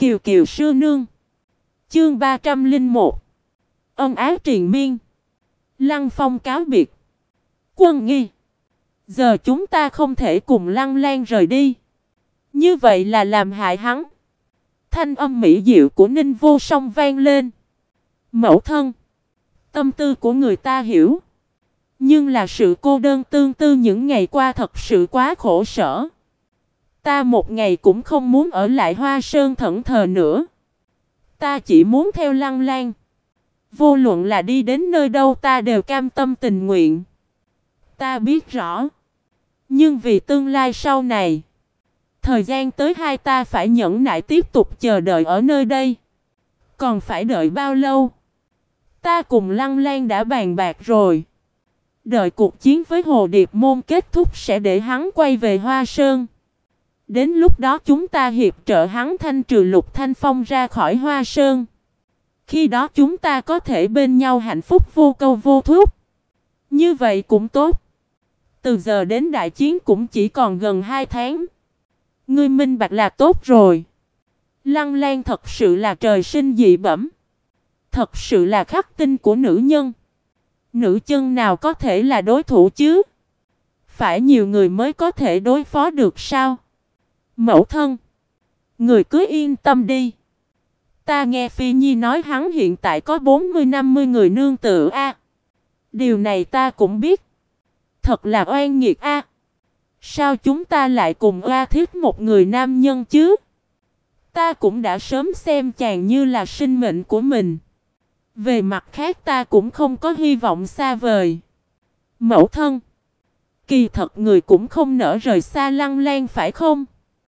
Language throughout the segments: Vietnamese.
Kiều Kiều sư nương. Chương 301. Ân ái triền miên. Lăng Phong cáo biệt. Quân Nghi, giờ chúng ta không thể cùng Lăng Lan rời đi. Như vậy là làm hại hắn. Thanh âm mỹ diệu của Ninh Vô Song vang lên. Mẫu thân, tâm tư của người ta hiểu. Nhưng là sự cô đơn tương tư những ngày qua thật sự quá khổ sở. Ta một ngày cũng không muốn ở lại Hoa Sơn thẫn thờ nữa. Ta chỉ muốn theo Lăng Lan. Vô luận là đi đến nơi đâu ta đều cam tâm tình nguyện. Ta biết rõ. Nhưng vì tương lai sau này, thời gian tới hai ta phải nhẫn nại tiếp tục chờ đợi ở nơi đây. Còn phải đợi bao lâu? Ta cùng Lăng Lan đã bàn bạc rồi. Đợi cuộc chiến với Hồ Điệp Môn kết thúc sẽ để hắn quay về Hoa Sơn. Đến lúc đó chúng ta hiệp trợ hắn thanh trừ Lục Thanh Phong ra khỏi Hoa Sơn. Khi đó chúng ta có thể bên nhau hạnh phúc vô câu vô thúc. Như vậy cũng tốt. Từ giờ đến đại chiến cũng chỉ còn gần 2 tháng. Ngươi minh bạch là tốt rồi. Lăng Lan thật sự là trời sinh dị bẩm. Thật sự là khắc tinh của nữ nhân. Nữ chân nào có thể là đối thủ chứ? Phải nhiều người mới có thể đối phó được sao? Mẫu thân, người cứ yên tâm đi. Ta nghe Phi Nhi nói hắn hiện tại có 40-50 người nương tựa a. Điều này ta cũng biết. Thật là oan nghiệt a. Sao chúng ta lại cùng oa thiết một người nam nhân chứ? Ta cũng đã sớm xem chàng như là sinh mệnh của mình. Về mặt khác ta cũng không có hy vọng xa vời. Mẫu thân, kỳ thật người cũng không nỡ rời xa Lăng Lan phải không?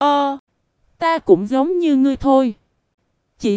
Ta cũng giống như ngươi thôi. Chỉ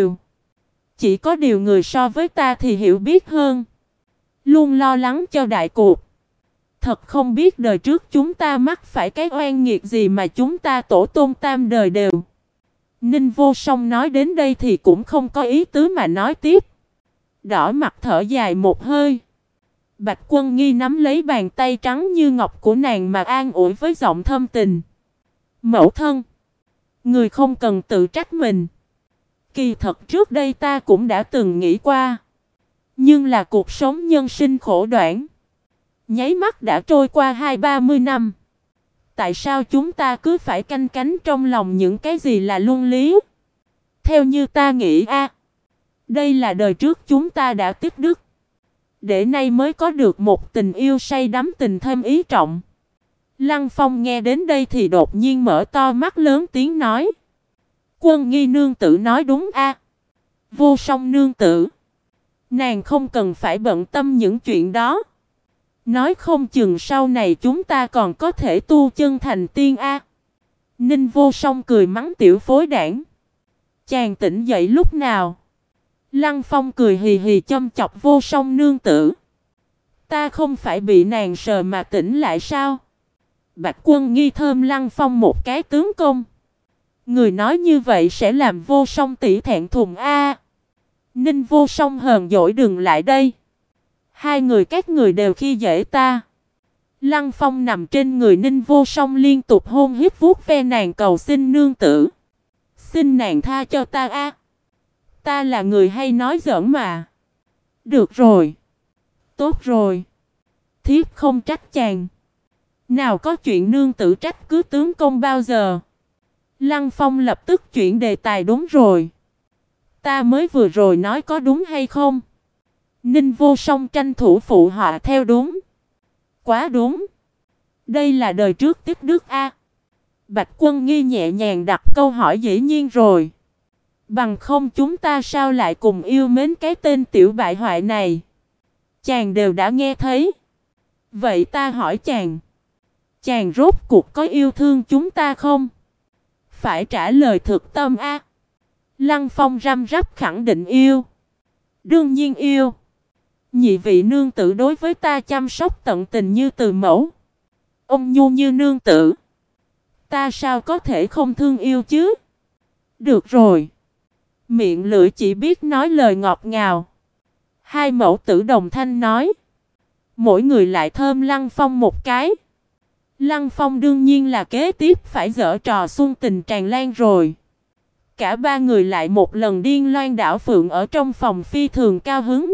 có điều người so với ta thì hiểu biết hơn. Luôn lo lắng cho đại cuộc. Thật không biết đời trước chúng ta mắc phải cái oan nghiệt gì mà chúng ta tổ tôn tam đời đều. Ninh Vô Song nói đến đây thì cũng không có ý tứ mà nói tiếp. Đỏ mặt thở dài một hơi. Bạch Quân Nghi nắm lấy bàn tay trắng như ngọc của nàng mà an ủi với giọng thâm tình. Mẫu thân, người không cần tự trách mình. Kỳ thật trước đây ta cũng đã từng nghĩ qua. Nhưng là cuộc sống nhân sinh khổ đoạn. Nháy mắt đã trôi qua 20-30 năm. Tại sao chúng ta cứ phải canh cánh trong lòng những cái gì là luân lý? Theo như ta nghĩ đây là đời trước chúng ta đã tích đức. Để nay mới có được một tình yêu say đắm tình thêm ý trọng. Lăng Phong nghe đến đây thì đột nhiên mở to mắt lớn tiếng nói. Quân Nghi nương tử nói đúng Vô Song nương tử, nàng không cần phải bận tâm những chuyện đó. Nói không chừng sau này chúng ta còn có thể tu chân thành tiên Ninh Vô Song cười mắng tiểu phối đảng. Chàng tỉnh dậy lúc nào? Lăng Phong cười hì hì châm chọc Vô Song nương tử. Ta không phải bị nàng sờ mà tỉnh lại sao? Bạch Quân Nghi thơm Lăng Phong một cái tướng công. Người nói như vậy sẽ làm Vô Song tỷ thẹn thùng Ninh Vô Song hờn dỗi đừng lại đây. Hai người các người đều khi dễ ta. Lăng Phong nằm trên người Ninh Vô Song liên tục hôn hít vuốt ve nàng cầu xin nương tử. Xin nàng tha cho ta Ta là người hay nói giỡn mà. Được rồi. Tốt rồi. Thiếp không trách chàng. Nào có chuyện nương tử trách cứ tướng công bao giờ. Lăng Phong lập tức chuyển đề tài đúng rồi. Ta mới vừa rồi nói có đúng hay không? Ninh Vô Song tranh thủ phụ họa theo đúng. Quá đúng. Đây là đời trước tích đức Bạch Quân Nghi nhẹ nhàng đặt câu hỏi dĩ nhiên rồi. Bằng không chúng ta sao lại cùng yêu mến cái tên tiểu bại hoại này? Chàng đều đã nghe thấy. Vậy ta hỏi chàng. Chàng rốt cuộc có yêu thương chúng ta không? Phải trả lời thực tâm Lăng Phong răm rắp khẳng định yêu. Đương nhiên yêu. Nhị vị nương tử đối với ta chăm sóc tận tình như từ mẫu. Ông nhu như nương tử. Ta sao có thể không thương yêu chứ? Được rồi. Miệng lưỡi chỉ biết nói lời ngọt ngào. Hai mẫu tử đồng thanh nói. Mỗi người lại thơm Lăng Phong một cái. Lăng Phong đương nhiên là kế tiếp phải giở trò xuân tình tràn lan rồi. Cả ba người lại một lần điên loan đảo phượng ở trong phòng phi thường cao hứng.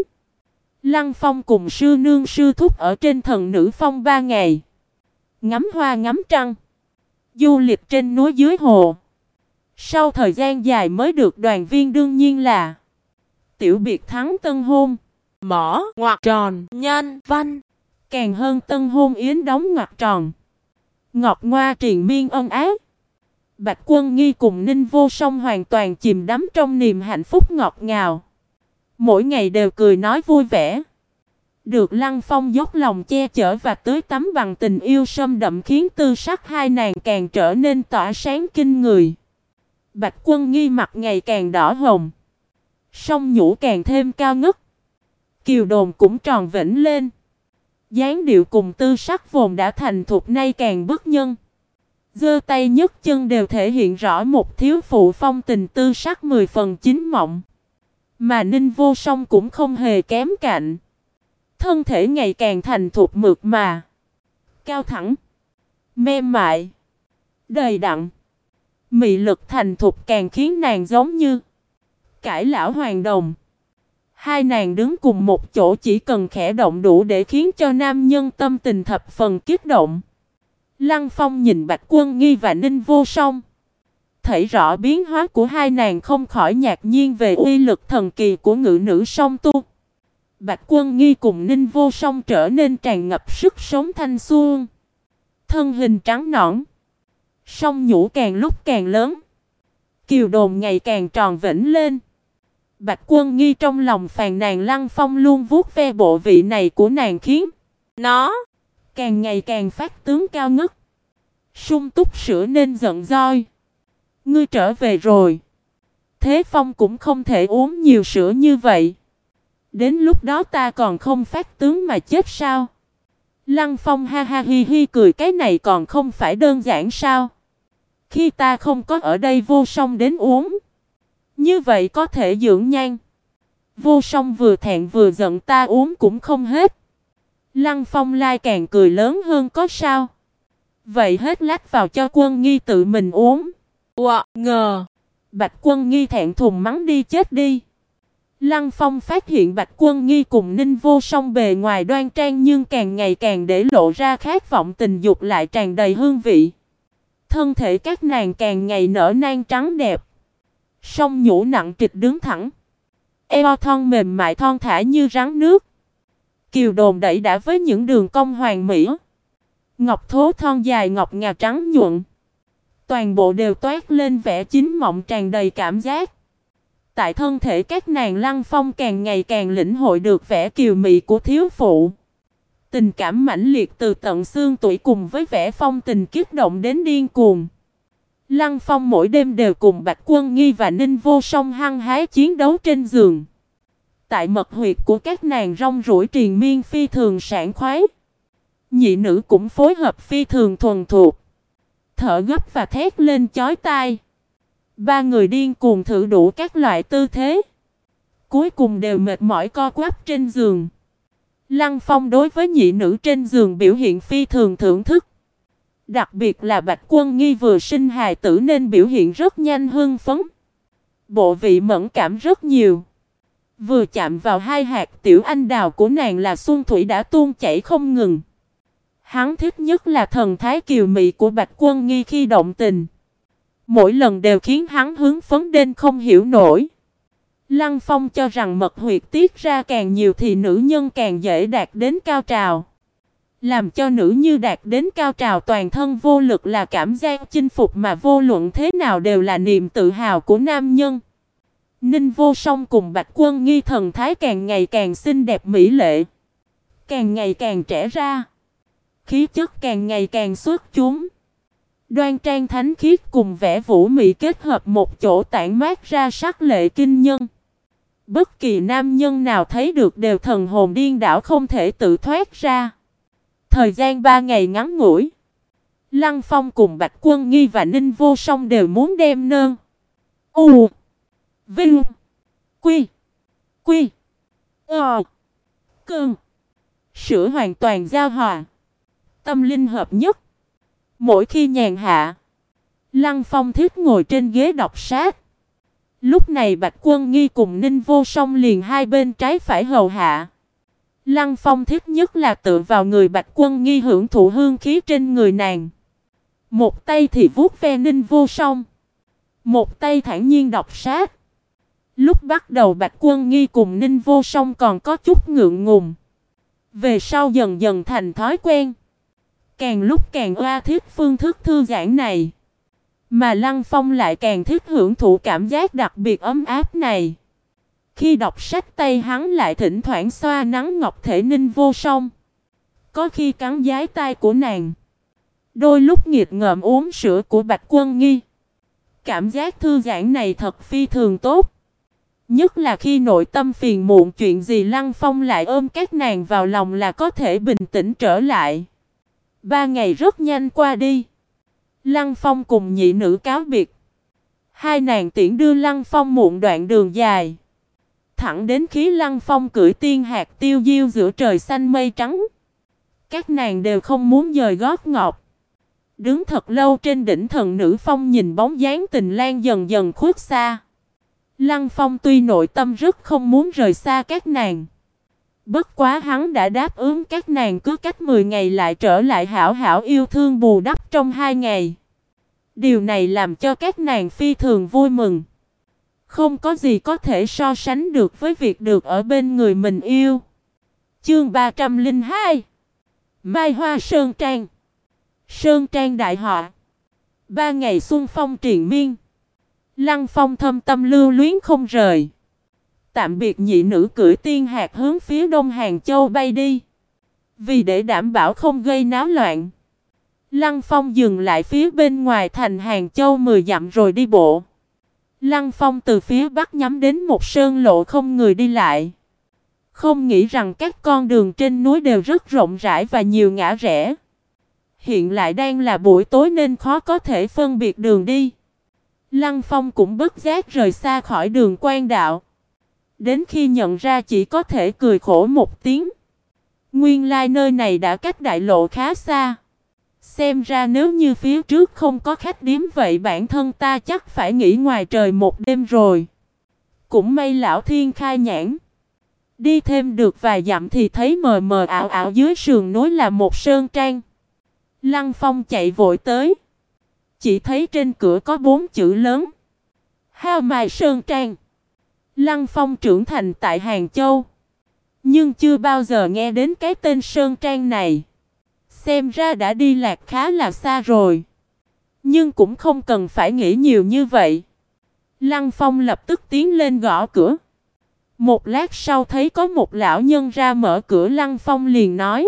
Lăng Phong cùng sư nương sư thúc ở trên Thần Nữ Phong 3 ngày. Ngắm hoa ngắm trăng. Du lịch trên núi dưới hồ. Sau thời gian dài mới được đoàn viên, đương nhiên là tiểu biệt thắng tân hôn. Mỏ, ngoặc tròn, nhân, văn. Càng hơn tân hôn yến đóng ngoặc tròn. Ngọt ngoa triền miên ân ái. Bạch Quân Nghi cùng Ninh Vô Song hoàn toàn chìm đắm trong niềm hạnh phúc ngọt ngào. Mỗi ngày đều cười nói vui vẻ. Được Lăng Phong dốc lòng che chở và tưới tắm bằng tình yêu sâm đậm khiến tư sắc hai nàng càng trở nên tỏa sáng kinh người. Bạch Quân Nghi mặt ngày càng đỏ hồng. Song nhũ càng thêm cao ngất. Kiều đồn cũng tròn vĩnh lên. Dáng điệu cùng tư sắc vốn đã thành thục nay càng bức nhân. Giơ tay nhấc chân đều thể hiện rõ một thiếu phụ phong tình tư sắc 10 phần chín mộng. Mà Ninh Vô Song cũng không hề kém cạnh. Thân thể ngày càng thành thục mượt mà. Cao thẳng. Mềm mại. Đầy đặn. Mị lực thành thục càng khiến nàng giống như cải lão hoàng đồng. Hai nàng đứng cùng một chỗ chỉ cần khẽ động đủ để khiến cho nam nhân tâm tình thập phần kích động. Lăng Phong nhìn Bạch Quân Nghi và Ninh Vô Song. Thấy rõ biến hóa của hai nàng không khỏi ngạc nhiên về uy lực thần kỳ của ngự nữ song tu. Bạch Quân Nghi cùng Ninh Vô Song trở nên tràn ngập sức sống thanh xuân. Thân hình trắng nõn. Song nhũ càng lúc càng lớn. Kiều đồn ngày càng tròn vĩnh lên. Bạch Quân Nghi trong lòng phàn nàn Lăng Phong luôn vuốt ve bộ vị này của nàng khiến nó càng ngày càng phát tướng cao ngất. Sung túc sữa nên giận doi. Ngươi trở về rồi. Thế Phong cũng không thể uống nhiều sữa như vậy. Đến lúc đó ta còn không phát tướng mà chết sao? Lăng Phong ha ha hi hi cười, cái này còn không phải đơn giản sao? Khi ta không có ở đây Vô Song đến uống. Như vậy có thể dưỡng nhan. Vô Song vừa thẹn vừa giận, ta uống cũng không hết. Lăng Phong lai càng cười lớn hơn, có sao? Vậy hết lách vào cho Quân Nghi tự mình uống. Ngờ. Bạch Quân Nghi thẹn thùng mắng đi chết đi. Lăng Phong phát hiện Bạch Quân Nghi cùng Ninh Vô Song bề ngoài đoan trang nhưng càng ngày càng để lộ ra khát vọng tình dục lại tràn đầy hương vị. Thân thể các nàng càng ngày nở nang trắng đẹp. Song nhũ nặng trịch đứng thẳng. Eo thon mềm mại thon thả như rắn nước. Kiều đồn đẩy đã với những đường cong hoàn mỹ. Ngọc thố thon dài ngọc ngà trắng nhuận. Toàn bộ đều toát lên vẻ chín mộng tràn đầy cảm giác. Tại thân thể các nàng, Lăng Phong càng ngày càng lĩnh hội được vẻ kiều mị của thiếu phụ. Tình cảm mãnh liệt từ tận xương tủy cùng với vẻ phong tình kích động đến điên cuồng. Lăng Phong mỗi đêm đều cùng Bạch Quân Nghi và Ninh Vô Song hăng hái chiến đấu trên giường. Tại mật huyệt của các nàng rong ruổi triền miên phi thường sảng khoái. Nhị nữ cũng phối hợp phi thường thuần thục. Thở gấp và thét lên chói tai. Ba người điên cuồng thử đủ các loại tư thế. Cuối cùng đều mệt mỏi co quắp trên giường. Lăng Phong đối với nhị nữ trên giường biểu hiện phi thường thưởng thức. Đặc biệt là Bạch Quân Nghi vừa sinh hài tử nên biểu hiện rất nhanh hưng phấn. Bộ vị mẫn cảm rất nhiều. Vừa chạm vào hai hạt tiểu anh đào của nàng là xuân thủy đã tuôn chảy không ngừng. Hắn thích nhất là thần thái kiều mị của Bạch Quân Nghi khi động tình. Mỗi lần đều khiến hắn hứng phấn đến không hiểu nổi. Lăng Phong cho rằng mật huyệt tiết ra càng nhiều thì nữ nhân càng dễ đạt đến cao trào. Làm cho nữ như đạt đến cao trào toàn thân vô lực là cảm giác chinh phục mà vô luận thế nào đều là niềm tự hào của nam nhân. Ninh Vô Song cùng Bạch Quân Nghi thần thái càng ngày càng xinh đẹp mỹ lệ. Càng ngày càng trẻ ra. Khí chất càng ngày càng xuất chúng. Đoan trang thánh khiết cùng vẻ vũ mị kết hợp một chỗ tản mát ra sắc lệ kinh nhân. Bất kỳ nam nhân nào thấy được đều thần hồn điên đảo không thể tự thoát ra. Thời gian 3 ngày ngắn ngủi. Lăng Phong cùng Bạch Quân Nghi và Ninh Vô Song đều muốn đem nơn. U. Vinh. Quy. Quy. Cơn. Sữa hoàn toàn giao hòa. Tâm linh hợp nhất. Mỗi khi nhàn hạ, Lăng Phong thích ngồi trên ghế đọc sách. Lúc này Bạch Quân Nghi cùng Ninh Vô Song liền hai bên trái phải hầu hạ. Lăng Phong thích nhất là tựa vào người Bạch Quân Nghi hưởng thụ hương khí trên người nàng. Một tay thì vuốt ve Ninh Vô Song, một tay thản nhiên đọc sát. Lúc bắt đầu Bạch Quân Nghi cùng Ninh Vô Song còn có chút ngượng ngùng. Về sau dần dần thành thói quen. Càng lúc càng oa thiết phương thức thư giãn này. Mà Lăng Phong lại càng thích hưởng thụ cảm giác đặc biệt ấm áp này. Khi đọc sách tay hắn lại thỉnh thoảng xoa nắng ngọc thể Ninh Vô Song. Có khi cắn dái tai của nàng. Đôi lúc nghiệt ngợm uống sữa của Bạch Quân Nghi. Cảm giác thư giãn này thật phi thường tốt. Nhất là khi nội tâm phiền muộn chuyện gì Lăng Phong lại ôm các nàng vào lòng là có thể bình tĩnh trở lại. 3 ngày rất nhanh qua đi. Lăng Phong cùng nhị nữ cáo biệt. Hai nàng tiễn đưa Lăng Phong muộn đoạn đường dài. Thẳng đến khi Lăng Phong cưỡi tiên hạt tiêu diêu giữa trời xanh mây trắng. Các nàng đều không muốn dời gót ngọc. Đứng thật lâu trên đỉnh Thần Nữ Phong nhìn bóng dáng tình lang dần dần khuất xa. Lăng Phong tuy nội tâm rất không muốn rời xa các nàng. Bất quá hắn đã đáp ứng các nàng cứ cách 10 ngày lại trở lại hảo hảo yêu thương bù đắp trong 2 ngày. Điều này làm cho các nàng phi thường vui mừng. Không có gì có thể so sánh được với việc được ở bên người mình yêu. Chương 302 Mai Hoa Sơn Trang. Sơn Trang đại họ. 3 ngày xuân phong triền miên. Lăng Phong thâm tâm lưu luyến không rời. Tạm biệt nhị nữ cưỡi tiên hạt hướng phía đông Hàng Châu bay đi. Vì để đảm bảo không gây náo loạn, Lăng Phong dừng lại phía bên ngoài thành Hàng Châu 10 dặm rồi đi bộ. Lăng Phong từ phía bắc nhắm đến một sơn lộ không người đi lại. Không nghĩ rằng các con đường trên núi đều rất rộng rãi và nhiều ngã rẽ. Hiện lại đang là buổi tối nên khó có thể phân biệt đường đi. Lăng Phong cũng bất giác rời xa khỏi đường quan đạo. Đến khi nhận ra chỉ có thể cười khổ một tiếng. Nguyên lai nơi này đã cách đại lộ khá xa. Xem ra nếu như phía trước không có khách điếm vậy bản thân ta chắc phải nghỉ ngoài trời một đêm rồi. Cũng may lão thiên khai nhãn. Đi thêm được vài dặm thì thấy mờ mờ ảo ảo dưới sườn núi là một sơn trang. Lăng Phong chạy vội tới. Chỉ thấy trên cửa có 4 chữ lớn. Hao Mai Sơn Trang. Lăng Phong trưởng thành tại Hàng Châu. Nhưng chưa bao giờ nghe đến cái tên Sơn Trang này. Xem ra đã đi lạc khá là xa rồi. Nhưng cũng không cần phải nghĩ nhiều như vậy. Lăng Phong lập tức tiến lên gõ cửa. Một lát sau thấy có một lão nhân ra mở cửa. Lăng Phong liền nói: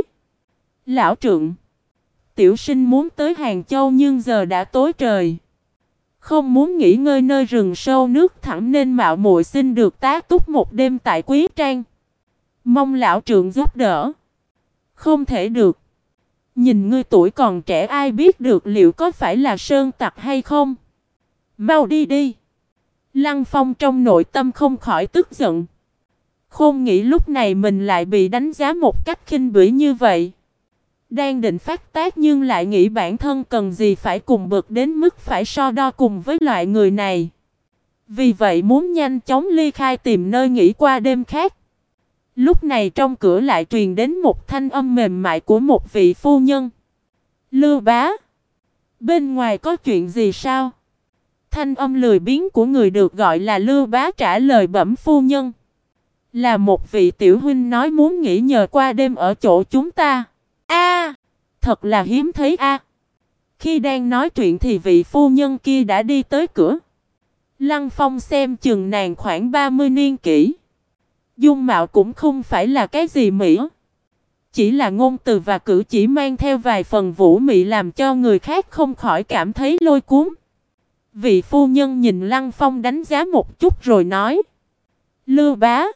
Lão trượng, tiểu sinh muốn tới Hàng Châu nhưng giờ đã tối trời. Không muốn nghỉ ngơi nơi rừng sâu nước thẳm nên mạo muội xin được tá túc một đêm tại Quý Trang. Mong lão trượng giúp đỡ. Không thể được. Nhìn ngươi tuổi còn trẻ ai biết được liệu có phải là sơn tặc hay không. Mau đi đi. Lăng Phong trong nội tâm không khỏi tức giận. Không nghĩ lúc này mình lại bị đánh giá một cách khinh bỉ như vậy. Đang định phát tác nhưng lại nghĩ bản thân cần gì phải cùng bực đến mức phải so đo cùng với loại người này. Vì vậy muốn nhanh chóng ly khai tìm nơi nghỉ qua đêm khác. Lúc này trong cửa lại truyền đến một thanh âm mềm mại của một vị phu nhân. Lưu bá, bên ngoài có chuyện gì sao? Thanh âm lười biếng của người được gọi là Lưu bá trả lời: bẩm phu nhân, là một vị tiểu huynh nói muốn nghỉ nhờ qua đêm ở chỗ chúng ta. A, thật là hiếm thấy a. Khi đang nói chuyện thì vị phu nhân kia đã đi tới cửa. Lăng Phong xem chừng nàng khoảng 30 niên kỷ. Dung mạo cũng không phải là cái gì mỹ. Chỉ là ngôn từ và cử chỉ mang theo vài phần vũ mị làm cho người khác không khỏi cảm thấy lôi cuốn. Vị phu nhân nhìn Lăng Phong đánh giá một chút rồi nói: Lưu bá,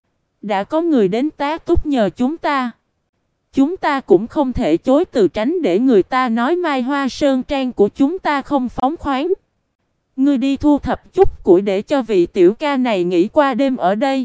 đã có người đến tá túc nhờ chúng ta. Chúng ta cũng không thể chối từ tránh để người ta nói Mai Hoa Sơn Trang của chúng ta không phóng khoáng. Ngươi đi thu thập chút củi để cho vị tiểu ca này nghỉ qua đêm ở đây.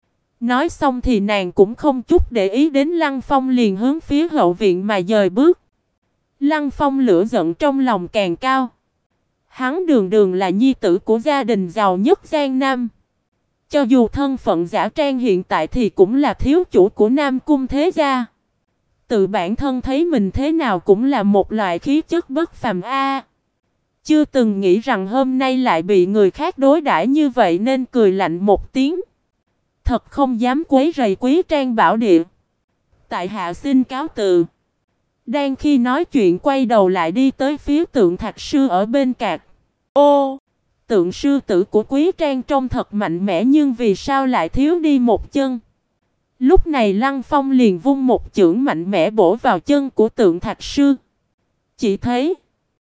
Nói xong thì nàng cũng không chút để ý đến Lăng Phong liền hướng phía hậu viện mà dời bước. Lăng Phong lửa giận trong lòng càng cao. Hắn đường đường là nhi tử của gia đình giàu nhất Giang Nam. Cho dù thân phận giả trang hiện tại thì cũng là thiếu chủ của Nam Cung thế gia. Tự bản thân thấy mình thế nào cũng là một loại khí chất bất phàm a. Chưa từng nghĩ rằng hôm nay lại bị người khác đối đãi như vậy nên cười lạnh một tiếng. Thật không dám quấy rầy Quý Trang bảo địa. Tại hạ xin cáo từ. Đang khi nói chuyện quay đầu lại đi tới phía Tượng Thạch Sư ở bên cạnh. Ô! Tượng sư tử của Quý Trang trông thật mạnh mẽ nhưng vì sao lại thiếu đi một chân? Lúc này Lăng Phong liền vung một chưởng mạnh mẽ bổ vào chân của Tượng Thạch Sư. Chỉ thấy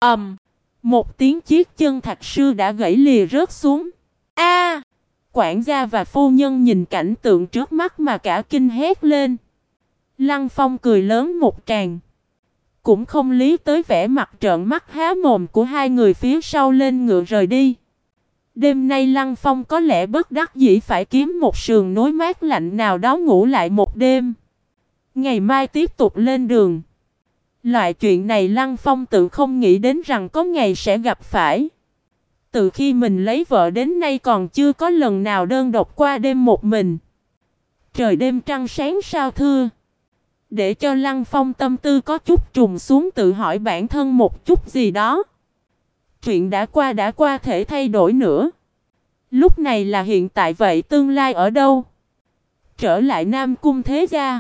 một tiếng chiếc chân Thạch Sư đã gãy lìa rớt xuống. A! Quản gia và phu nhân nhìn cảnh tượng trước mắt mà cả kinh hét lên. Lăng Phong cười lớn một tràng. Cũng không lý tới vẻ mặt trợn mắt há mồm của hai người phía sau lên ngựa rời đi. Đêm nay Lăng Phong có lẽ bất đắc dĩ phải kiếm một sườn núi mát lạnh nào đó ngủ lại một đêm. Ngày mai tiếp tục lên đường. Loại chuyện này Lăng Phong tự không nghĩ đến rằng có ngày sẽ gặp phải. Từ khi mình lấy vợ đến nay còn chưa có lần nào đơn độc qua đêm một mình. Trời đêm trăng sáng sao thưa. Để cho Lăng Phong tâm tư có chút trùng xuống tự hỏi bản thân một chút gì đó. Chuyện đã qua thể thay đổi nữa. Lúc này là hiện tại vậy tương lai ở đâu? Trở lại Nam Cung thế gia.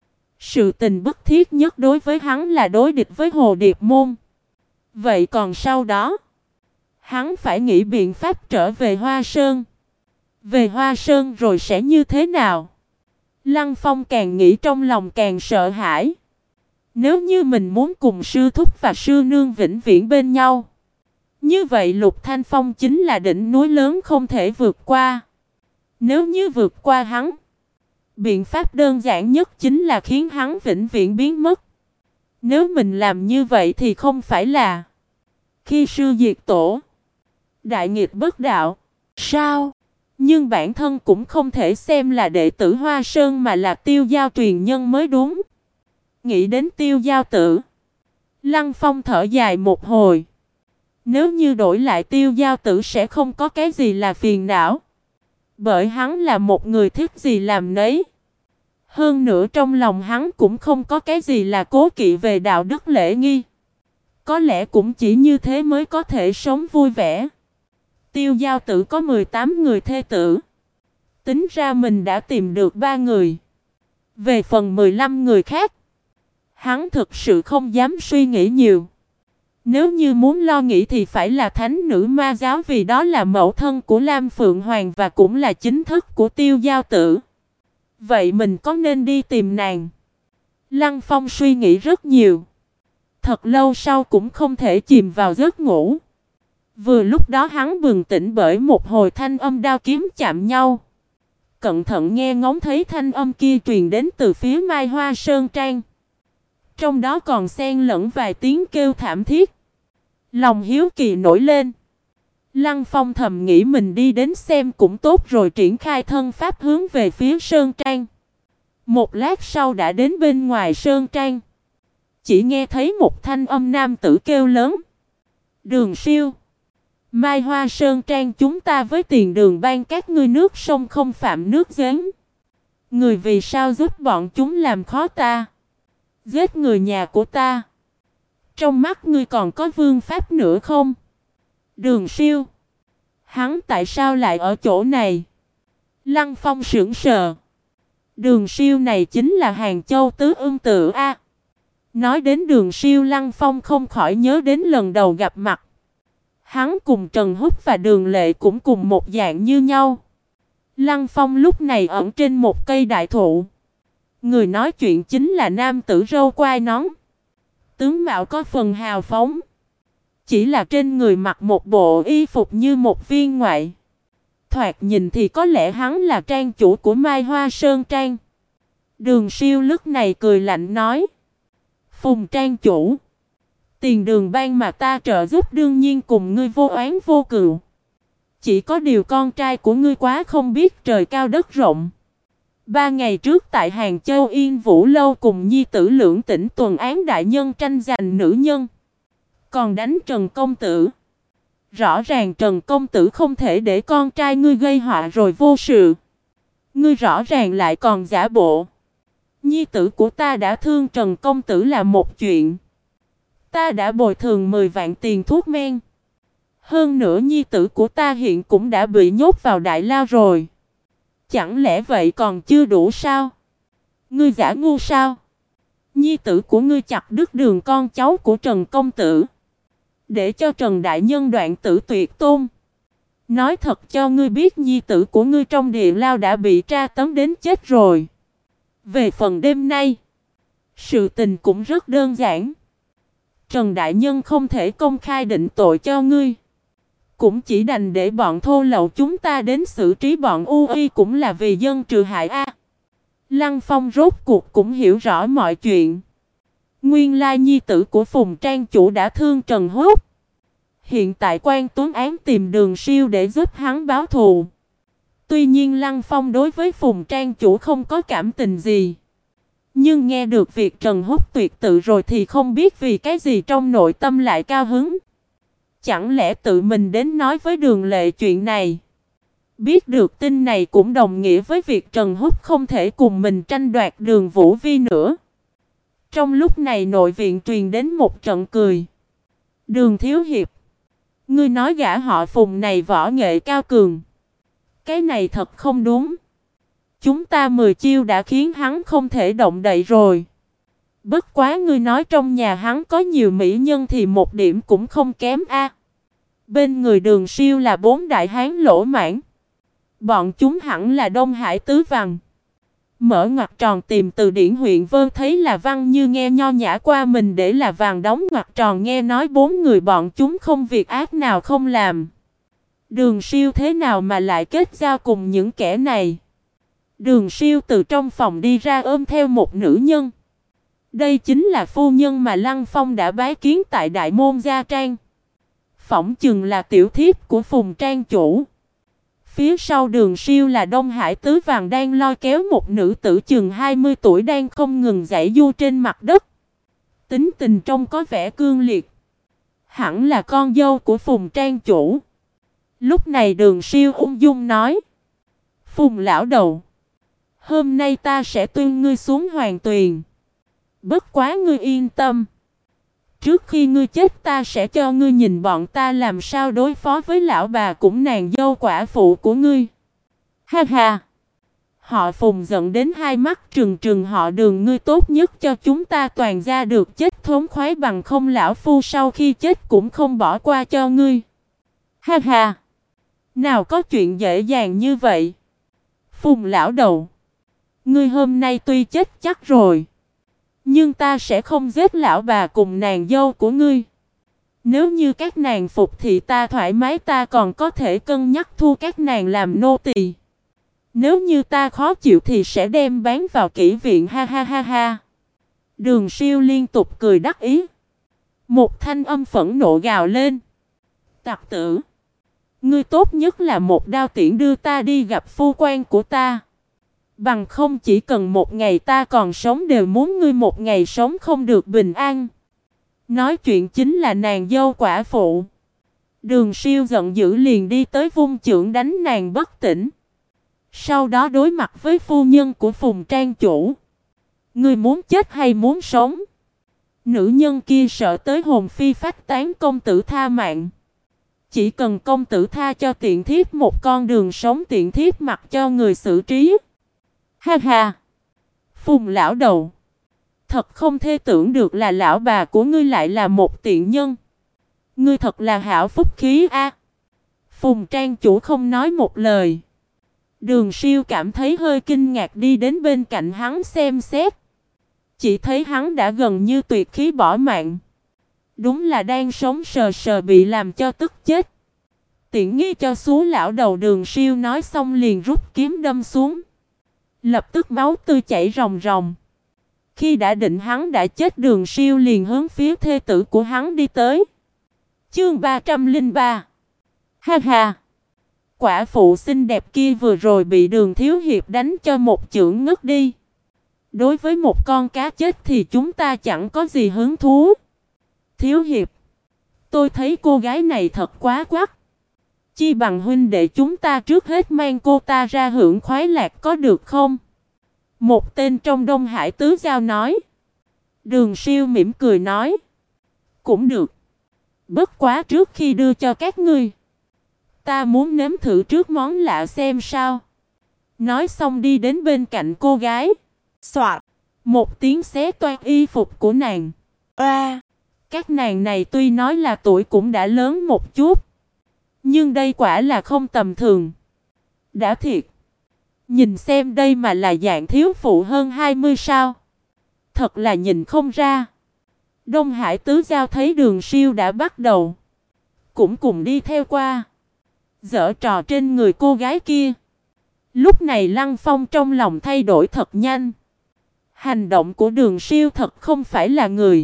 Sự tình bức thiết nhất đối với hắn là đối địch với Hồ Điệp Môn. Vậy còn sau đó? Hắn phải nghĩ biện pháp trở về Hoa Sơn. Về Hoa Sơn rồi sẽ như thế nào? Lăng Phong càng nghĩ trong lòng càng sợ hãi. Nếu như mình muốn cùng sư thúc và sư nương vĩnh viễn bên nhau, như vậy Lục Thanh Phong chính là đỉnh núi lớn không thể vượt qua. Nếu như vượt qua hắn, biện pháp đơn giản nhất chính là khiến hắn vĩnh viễn biến mất. Nếu mình làm như vậy thì không phải là khi sư diệt tổ, đại nghịch bất đạo, sao? Nhưng bản thân cũng không thể xem là đệ tử Hoa Sơn mà là Tiêu Giao truyền nhân mới đúng. Nghĩ đến Tiêu Giao tử, Lăng Phong thở dài một hồi. Nếu như đổi lại Tiêu Giao tử sẽ không có cái gì là phiền não. Bởi hắn là một người thích gì làm nấy. Hơn nữa trong lòng hắn cũng không có cái gì là cố kỵ về đạo đức lễ nghi. Có lẽ cũng chỉ như thế mới có thể sống vui vẻ. Tiêu Giao tử có 18 người thê tử. Tính ra mình đã tìm được 3 người. Về phần 15 người khác, hắn thực sự không dám suy nghĩ nhiều. Nếu như muốn lo nghĩ thì phải là thánh nữ ma giáo vì đó là mẫu thân của Lam Phượng Hoàng và cũng là chính thức của Tiêu Giao tử. Vậy mình có nên đi tìm nàng? Lăng Phong suy nghĩ rất nhiều. Thật lâu sau cũng không thể chìm vào giấc ngủ. Vừa lúc đó hắn bừng tỉnh bởi một hồi thanh âm đao kiếm chạm nhau. Cẩn thận nghe ngóng thấy thanh âm kia truyền đến từ phía Mai Hoa Sơn Trang. Trong đó còn xen lẫn vài tiếng kêu thảm thiết. Lòng hiếu kỳ nổi lên. Lăng Phong thầm nghĩ mình đi đến xem cũng tốt rồi triển khai thân pháp hướng về phía Sơn Trang. Một lát sau đã đến bên ngoài Sơn Trang. Chỉ nghe thấy một thanh âm nam tử kêu lớn. Đường Siêu. Mai Hoa Sơn Trang chúng ta với tiền đường ban các ngươi nước sông không phạm nước giếng. Người vì sao giúp bọn chúng làm khó ta? Giết người nhà của ta. Trong mắt ngươi còn có vương pháp nữa không? Đường Siêu. Hắn tại sao lại ở chỗ này? Lăng Phong sững sờ. Đường Siêu này chính là Hàng Châu Tứ Ưng Tự A. Nói đến Đường Siêu Lăng Phong không khỏi nhớ đến lần đầu gặp mặt. Hắn cùng Trần Húc và Đường Lệ cũng cùng một dạng như nhau. Lăng Phong lúc này ẩn trên một cây đại thụ. Người nói chuyện chính là nam tử râu quai nón. Tướng mạo có phần hào phóng. Chỉ là trên người mặc một bộ y phục như một viên ngoại. Thoạt nhìn thì có lẽ hắn là trang chủ của Mai Hoa Sơn Trang. Đường Siêu lúc này cười lạnh nói. Phùng trang chủ. Tiền đường ban mà ta trợ giúp đương nhiên cùng ngươi vô oán vô cừu. Chỉ có điều con trai của ngươi quá không biết trời cao đất rộng. 3 ngày trước tại Hàng Châu Yên Vũ Lâu cùng nhi tử Lưỡng Tĩnh tuần án đại nhân tranh giành nữ nhân. Còn đánh Trần Công Tử. Rõ ràng Trần công tử không thể để con trai ngươi gây họa rồi vô sự. Ngươi rõ ràng lại còn giả bộ. Nhi tử của ta đã thương Trần công tử là một chuyện. Ta đã bồi thường 10 vạn tiền thuốc men. Hơn nữa nhi tử của ta hiện cũng đã bị nhốt vào đại lao rồi. Chẳng lẽ vậy còn chưa đủ sao? Ngươi giả ngu sao? Nhi tử của ngươi chặt đứt đường con cháu của Trần công tử, để cho Trần đại nhân đoạn tử tuyệt tôn. Nói thật cho ngươi biết nhi tử của ngươi trong địa lao đã bị tra tấn đến chết rồi. Về phần đêm nay, sự tình cũng rất đơn giản. Trần đại nhân không thể công khai định tội cho ngươi, cũng chỉ đành để bọn thô lậu chúng ta đến xử trí bọn u y, cũng là vì dân trừ hại a. Lăng Phong rốt cuộc cũng hiểu rõ mọi chuyện. Nguyên lai nhi tử của Phùng Trang chủ đã thương Trần Húc. Hiện tại quan Tuấn Án tìm Đường Siêu để giúp hắn báo thù. Tuy nhiên Lăng Phong đối với Phùng Trang chủ không có cảm tình gì. Nhưng nghe được việc Trần Húc tuyệt tự rồi thì không biết vì cái gì trong nội tâm lại cao hứng. Chẳng lẽ tự mình đến nói với Đường Lệ chuyện này? Biết được tin này cũng đồng nghĩa với việc Trần Húc không thể cùng mình tranh đoạt Đường Vũ Vi nữa. Trong lúc này nội viện truyền đến một trận cười. Đường Thiếu Hiệp, ngươi nói gã họ Phùng này võ nghệ cao cường. Cái này thật không đúng. Chúng ta 10 chiêu đã khiến hắn không thể động đậy rồi. Bất quá ngươi nói trong nhà hắn có nhiều mỹ nhân thì một điểm cũng không kém a. Bên người Đường Siêu là 4 đại hán lỗ mãng. Bọn chúng hẳn là Đông Hải Tứ Văn. Mở ngoặc tròn tìm từ điển huyện Vân thấy là văn như nghe nho nhã qua mình để là vàng, đóng ngoặc tròn nghe nói 4 người bọn chúng không việc ác nào không làm. Đường Siêu thế nào mà lại kết giao cùng những kẻ này? Đường Siêu từ trong phòng đi ra ôm theo một nữ nhân. Đây chính là phu nhân mà Lăng Phong đã bái kiến tại Đại Môn Gia Trang. Phỏng chừng là tiểu thiếp của Phùng Trang chủ. Phía sau Đường Siêu là Đông Hải Tứ Vàng đang lôi kéo một nữ tử chừng 20 tuổi đang không ngừng giãy giụa trên mặt đất. Tính tình trông có vẻ cương liệt. Hẳn là con dâu của Phùng Trang chủ. Lúc này Đường Siêu ung dung nói: Phùng lão đầu, hôm nay ta sẽ tuyên ngươi xuống hoàng tuyền. Bất quá ngươi yên tâm. Trước khi ngươi chết ta sẽ cho ngươi nhìn bọn ta làm sao đối phó với lão bà cũng nàng dâu quả phụ của ngươi. Ha ha. Họ Phùng giận đến hai mắt trừng trừng, họ Đường ngươi tốt nhất cho chúng ta toàn gia được chết thống khoái, bằng không lão phu sau khi chết cũng không bỏ qua cho ngươi. Ha ha. Nào có chuyện dễ dàng như vậy. Phùng lão đầu, ngươi hôm nay tuy chết chắc rồi, nhưng ta sẽ không giết lão bà cùng nàng dâu của ngươi. Nếu như các nàng phục thì ta thoải mái, ta còn có thể cân nhắc thu các nàng làm nô tỳ. Nếu như ta khó chịu thì sẽ đem bán vào kỹ viện, ha ha ha ha. Đường Siêu liên tục cười đắc ý. Một thanh âm phẫn nộ gào lên: Tặc tử, ngươi tốt nhất là một đao tiễn đưa ta đi gặp phu quan của ta. Bằng không chỉ cần một ngày ta còn sống đều muốn ngươi một ngày sống không được bình an. Nói chuyện chính là nàng dâu quả phụ. Đường Siêu giận dữ liền đi tới vung chưởng đánh nàng bất tỉnh. Sau đó đối mặt với phu nhân của Phùng Trang chủ: Ngươi muốn chết hay muốn sống? Nữ nhân kia sợ tới hồn phi phách tán, công tử tha mạng. Chỉ cần công tử tha cho tiện thiếp một con đường sống, tiện thiếp mặc cho người xử trí. Ha ha. Phùng lão đầu, thật không thể tưởng được là lão bà của ngươi lại là một tiện nhân. Ngươi thật là hảo phúc khí a. Phùng Trang chủ không nói một lời. Đường Siêu cảm thấy hơi kinh ngạc, đi đến bên cạnh hắn xem xét. Chỉ thấy hắn đã gần như tuyệt khí bỏ mạng. Đúng là đang sống sờ sờ bị làm cho tức chết. Tiện nghi cho xú lão đầu. Đường Siêu nói xong liền rút kiếm đâm xuống. Lập tức máu tươi chảy ròng ròng. Khi đã định hắn đã chết, Đường Siêu liền hướng phía thê tử của hắn đi tới. Chương 303. Ha ha. Quả phụ xinh đẹp kia vừa rồi bị Đường Thiếu Hiệp đánh cho một chưởng ngất đi. Đối với một con cá chết thì chúng ta chẳng có gì hứng thú. Thiếu Hiệp, Tôi thấy cô gái này thật quá quắt. Chi bằng huynh đệ chúng ta trước hết mang cô ta ra hưởng khoái lạc có được không? Một tên trong Đông Hải Tứ Giao nói. Đường Siêu mỉm cười nói. Cũng được. Bất quá trước khi đưa cho các ngươi, ta muốn nếm thử trước món lạ xem sao. Nói xong đi đến bên cạnh cô gái. Soạt. Một tiếng xé toan y phục của nàng. Oa. Các nàng này tuy nói là tuổi cũng đã lớn một chút, nhưng đây quả là không tầm thường. Đã thiệt. Nhìn xem đây mà là dạng thiếu phụ hơn 20 sao. Thật là nhìn không ra. Đông Hải Tứ Giao thấy Đường Siêu đã bắt đầu, cũng cùng đi theo qua, giở trò trên người cô gái kia. Lúc này Lăng Phong trong lòng thay đổi thật nhanh. Hành động của Đường Siêu thật không phải là người.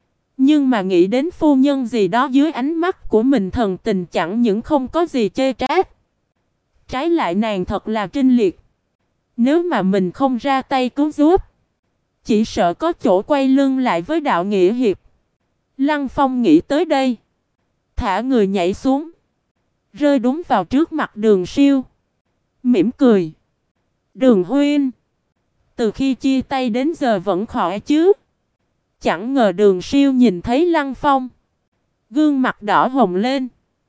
Nhưng mà nghĩ đến phu nhân gì đó dưới ánh mắt của mình, thần tình chẳng những không có gì chê trách, trái lại nàng thật là trinh liệt. Nếu mà mình không ra tay cứu giúp, chỉ sợ có chỗ quay lưng lại với đạo nghĩa hiệp. Lăng Phong nghĩ tới đây, thả người nhảy xuống, rơi đúng vào trước mặt Đường Siêu, mỉm cười. Đường huynh, từ khi chia tay đến giờ vẫn khỏe chứ? Chẳng ngờ Đường Siêu nhìn thấy Lăng Phong, gương mặt đỏ hồng lên.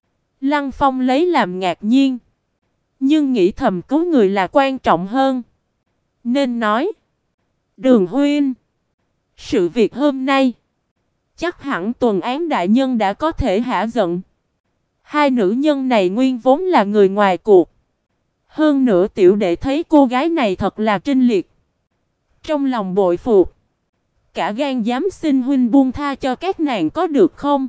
Lăng Phong lấy làm ngạc nhiên, nhưng nghĩ thầm cứu người là quan trọng hơn, nên nói. Đường huynh, sự việc hôm nay, chắc hẳn Tuần Án đại nhân đã có thể hả giận. Hai nữ nhân này nguyên vốn là người ngoài cuộc. Hơn nữa tiểu đệ thấy cô gái này thật là trinh liệt, trong lòng bội phục, cả gan dám xin huynh buông tha cho các nàng có được không?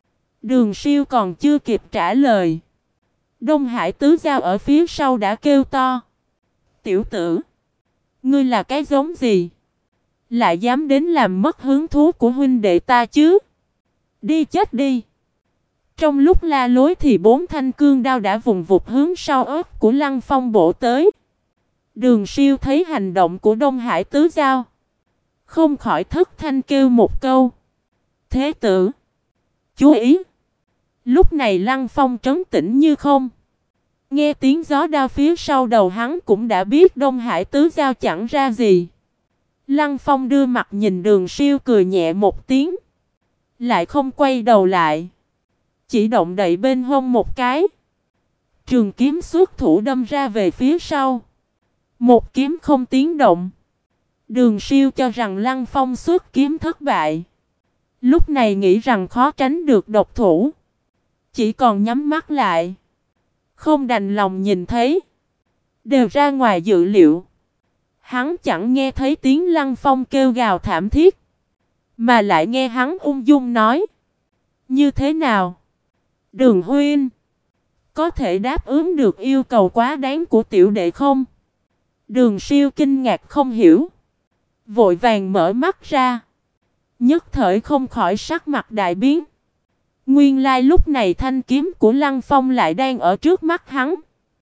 Đường Siêu còn chưa kịp trả lời, Đông Hải Tứ Giao ở phía sau đã kêu to. Tiểu tử, ngươi là cái giống gì? Lại dám đến làm mất hứng thú của huynh đệ ta chứ? Đi chết đi! Trong lúc la lối thì 4 thanh cương đao đã vùng vụt hướng sau ớt của Lăng Phong bổ tới. Đường Siêu thấy hành động của Đông Hải Tứ Giao, không khỏi thất thanh kêu một câu. Thế tử, chú ý! Lúc này Lăng Phong trấn tĩnh như không. Nghe tiếng gió đao phía sau đầu hắn cũng đã biết Đông Hải Tứ Giao chẳng ra gì. Lăng Phong đưa mặt nhìn Đường Siêu cười nhẹ một tiếng, lại không quay đầu lại, chỉ động đậy bên hông một cái. Trường kiếm xuất thủ đâm ra về phía sau. Một kiếm không tiếng động. Đường Siêu cho rằng Lăng Phong xuất kiếm thất bại, lúc này nghĩ rằng khó tránh được độc thủ, chỉ còn nhắm mắt lại, không đành lòng nhìn thấy. Đều ra ngoài dự liệu, hắn chẳng nghe thấy tiếng Lăng Phong kêu gào thảm thiết, mà lại nghe hắn ung dung nói. Như thế nào? Đường huynh, có thể đáp ứng được yêu cầu quá đáng của tiểu đệ không? Đường Siêu kinh ngạc không hiểu, vội vàng mở mắt ra, nhất thời không khỏi sắc mặt đại biến. Nguyên lai lúc này thanh kiếm của Lăng Phong lại đang ở trước mắt hắn.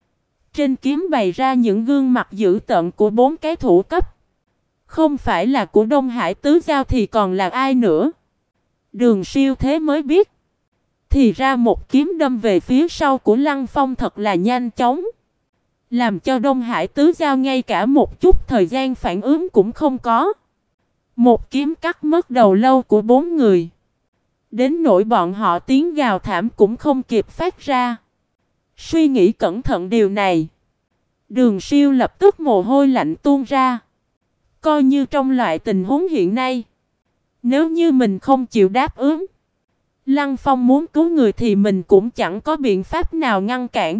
Trên kiếm bày ra những gương mặt dữ tợn của 4 cái thủ cấp. Không phải là của Đông Hải Tứ Giao thì còn là ai nữa? Đường Siêu thế mới biết, thì ra một kiếm đâm về phía sau của Lăng Phong thật là nhanh chóng, làm cho Đông Hải Tứ Giao ngay cả một chút thời gian phản ứng cũng không có. Một kiếm cắt mất đầu lâu của 4 người, đến nỗi bọn họ tiếng gào thảm cũng không kịp phát ra. Suy nghĩ cẩn thận điều này, Đường Siêu lập tức mồ hôi lạnh tuôn ra. Coi như trong loại tình huống hiện nay, nếu như mình không chịu đáp ứng, Lăng Phong muốn cứu người thì mình cũng chẳng có biện pháp nào ngăn cản.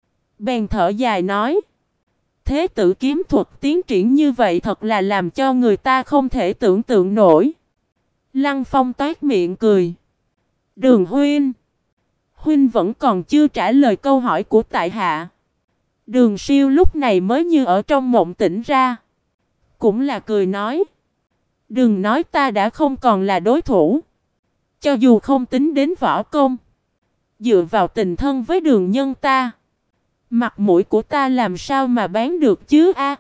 Bèn thở dài nói. Thế tử kiếm thuật tiến triển như vậy thật là làm cho người ta không thể tưởng tượng nổi. Lăng Phong toét miệng cười. Đường huynh, huynh vẫn còn chưa trả lời câu hỏi của tại hạ. Đường Siêu lúc này mới như ở trong mộng tỉnh ra, cũng là cười nói. Đừng nói ta đã không còn là đối thủ. Cho dù không tính đến võ công, dựa vào tình thân với Đường nhân ta, mặt mũi của ta làm sao mà bán được chứ a?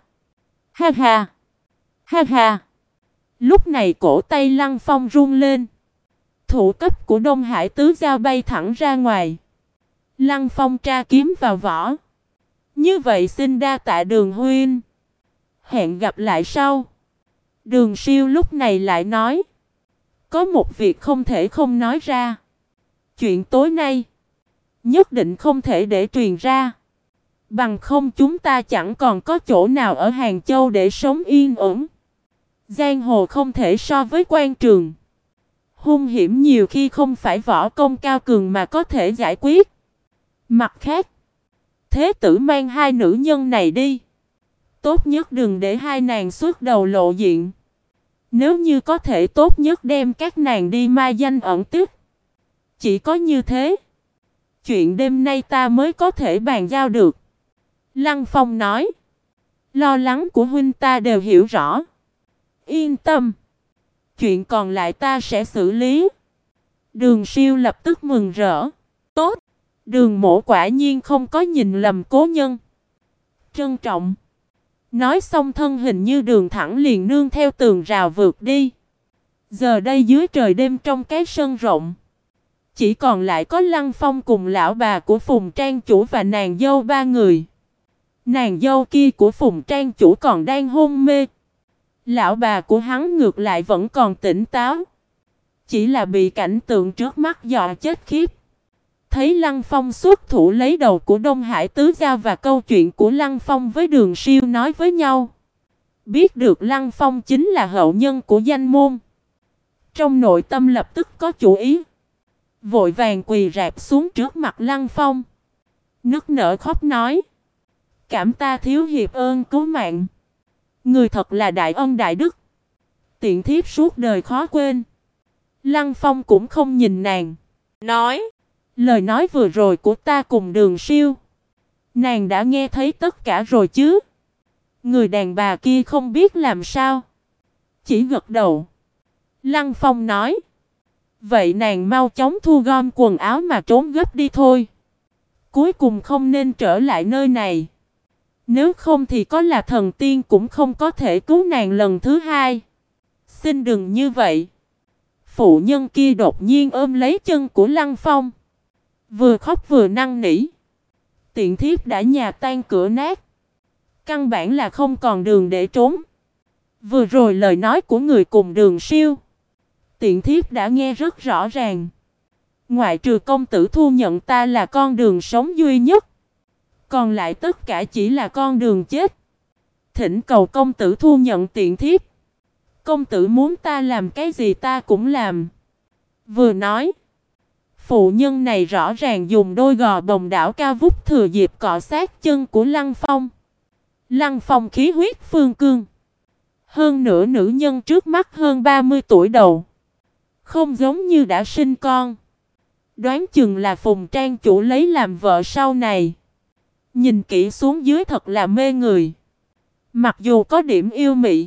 Ha ha! Ha ha! Lúc này cổ tay Lăng Phong run lên, thủ cấp của Đông Hải Tứ Giao bay thẳng ra ngoài. Lăng Phong tra kiếm vào vỏ. Như vậy xin đa tạ Đường huynh. Hẹn gặp lại sau. Đường Siêu lúc này lại nói. Có một việc không thể không nói ra. Chuyện tối nay nhất định không thể để truyền ra. Bằng không chúng ta chẳng còn có chỗ nào ở Hàng Châu để sống yên ổn. Giang hồ không thể so với quan trường. Hung hiểm nhiều khi không phải võ công cao cường mà có thể giải quyết. Mặt khác, thế tử mang hai nữ nhân này đi. Tốt nhất đừng để hai nàng xuất đầu lộ diện. Nếu như có thể tốt nhất đem các nàng đi mai danh ẩn tích. Chỉ có như thế, chuyện đêm nay ta mới có thể bàn giao được. Lăng Phong nói. Lo lắng của huynh ta đều hiểu rõ. Yên tâm. Chuyện còn lại ta sẽ xử lý. Đường Siêu lập tức mừng rỡ. Tốt. Đường Mỗ quả nhiên không có nhìn lầm cố nhân. Trân trọng. Nói xong thân hình như đường thẳng liền nương theo tường rào vượt đi. Giờ đây dưới trời đêm trong cái sân rộng, chỉ còn lại có Lăng Phong cùng lão bà của Phùng Trang Chủ và nàng dâu ba người. Nàng dâu kia của Phùng Trang Chủ còn đang hôn mê. Lão bà của hắn ngược lại vẫn còn tỉnh táo. Chỉ là bị cảnh tượng trước mắt dọa chết khiếp. Thấy Lăng Phong xuất thủ lấy đầu của Đông Hải Tứ Giao và câu chuyện của Lăng Phong với Đường Siêu nói với nhau. Biết được Lăng Phong chính là hậu nhân của danh môn. Trong nội tâm lập tức có chủ ý. Vội vàng quỳ rạp xuống trước mặt Lăng Phong. Nức nở khóc nói. Cảm ta thiếu hiệp ơn cứu mạng. Người thật là đại ân đại đức. Tiện thiếp suốt đời khó quên. Lăng Phong cũng không nhìn nàng. Nói. Lời nói vừa rồi của ta cùng Đường Siêu, nàng đã nghe thấy tất cả rồi chứ. Người đàn bà kia không biết làm sao, chỉ gật đầu. Lăng Phong nói. Vậy nàng mau chóng thu gom quần áo mà trốn gấp đi thôi. Cuối cùng không nên trở lại nơi này. Nếu không thì có là thần tiên cũng không có thể cứu nàng lần thứ hai. Xin đừng như vậy. Phụ nhân kia đột nhiên ôm lấy chân của Lăng Phong, vừa khóc vừa năn nỉ. Tiện thiếp đã nhà tan cửa nát, căn bản là không còn đường để trốn. Vừa rồi lời nói của người cùng Đường Siêu, tiện thiếp đã nghe rất rõ ràng. Ngoại trừ công tử thu nhận ta là con đường sống duy nhất, còn lại tất cả chỉ là con đường chết. Thỉnh cầu công tử thu nhận tiện thiếp. Công tử muốn ta làm cái gì ta cũng làm. Vừa nói, phụ nhân này rõ ràng dùng đôi gò bồng đảo cao vút thừa dịp cọ sát chân của Lăng Phong. Lăng Phong khí huyết phương cương. Hơn nữa nữ nhân trước mắt hơn 30 tuổi đầu, không giống như đã sinh con. Đoán chừng là Phùng Trang Chủ lấy làm vợ sau này. Nhìn kỹ xuống dưới thật là mê người. Mặc dù có điểm yêu mị,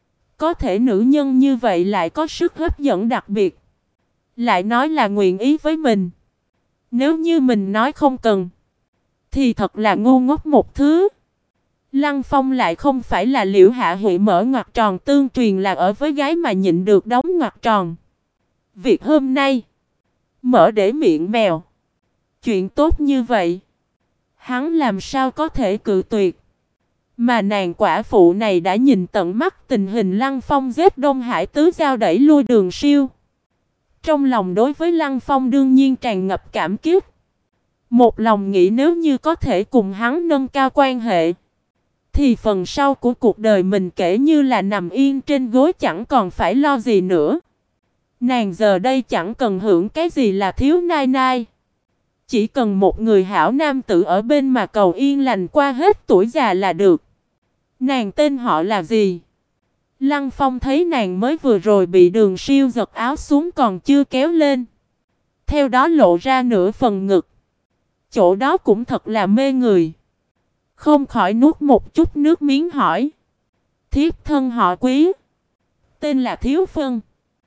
có thể nữ nhân như vậy lại có sức hấp dẫn đặc biệt. Lại nói là nguyện ý với mình. Nếu như mình nói không cần, thì thật là ngu ngốc một thứ. Lăng Phong lại không phải là Liễu Hạ Huệ mở ngoặc tròn tương truyền là ở với gái mà nhịn được đóng ngoặc tròn. Việc hôm nay mở để miệng mèo. Chuyện tốt như vậy, hắn làm sao có thể cự tuyệt. Mà nàng quả phụ này đã nhìn tận mắt tình hình Lăng Phong giết Đông Hải Tứ Giao đẩy lui Đường Siêu. Trong lòng đối với Lăng Phong đương nhiên tràn ngập cảm kích. Một lòng nghĩ nếu như có thể cùng hắn nâng cao quan hệ, thì phần sau của cuộc đời mình kể như là nằm yên trên gối chẳng còn phải lo gì nữa. Nàng giờ đây chẳng cần hưởng cái gì là thiếu nai nai. Chỉ cần một người hảo nam tử ở bên mà cầu yên lành qua hết tuổi già là được. Nàng tên họ là gì? Lăng Phong thấy nàng mới vừa rồi bị Đường Siêu giật áo xuống còn chưa kéo lên. Theo đó lộ ra nửa phần ngực. Chỗ đó cũng thật là mê người. Không khỏi nuốt một chút nước miếng hỏi. Thiếp thân họ Quý, tên là Thiếu Phân,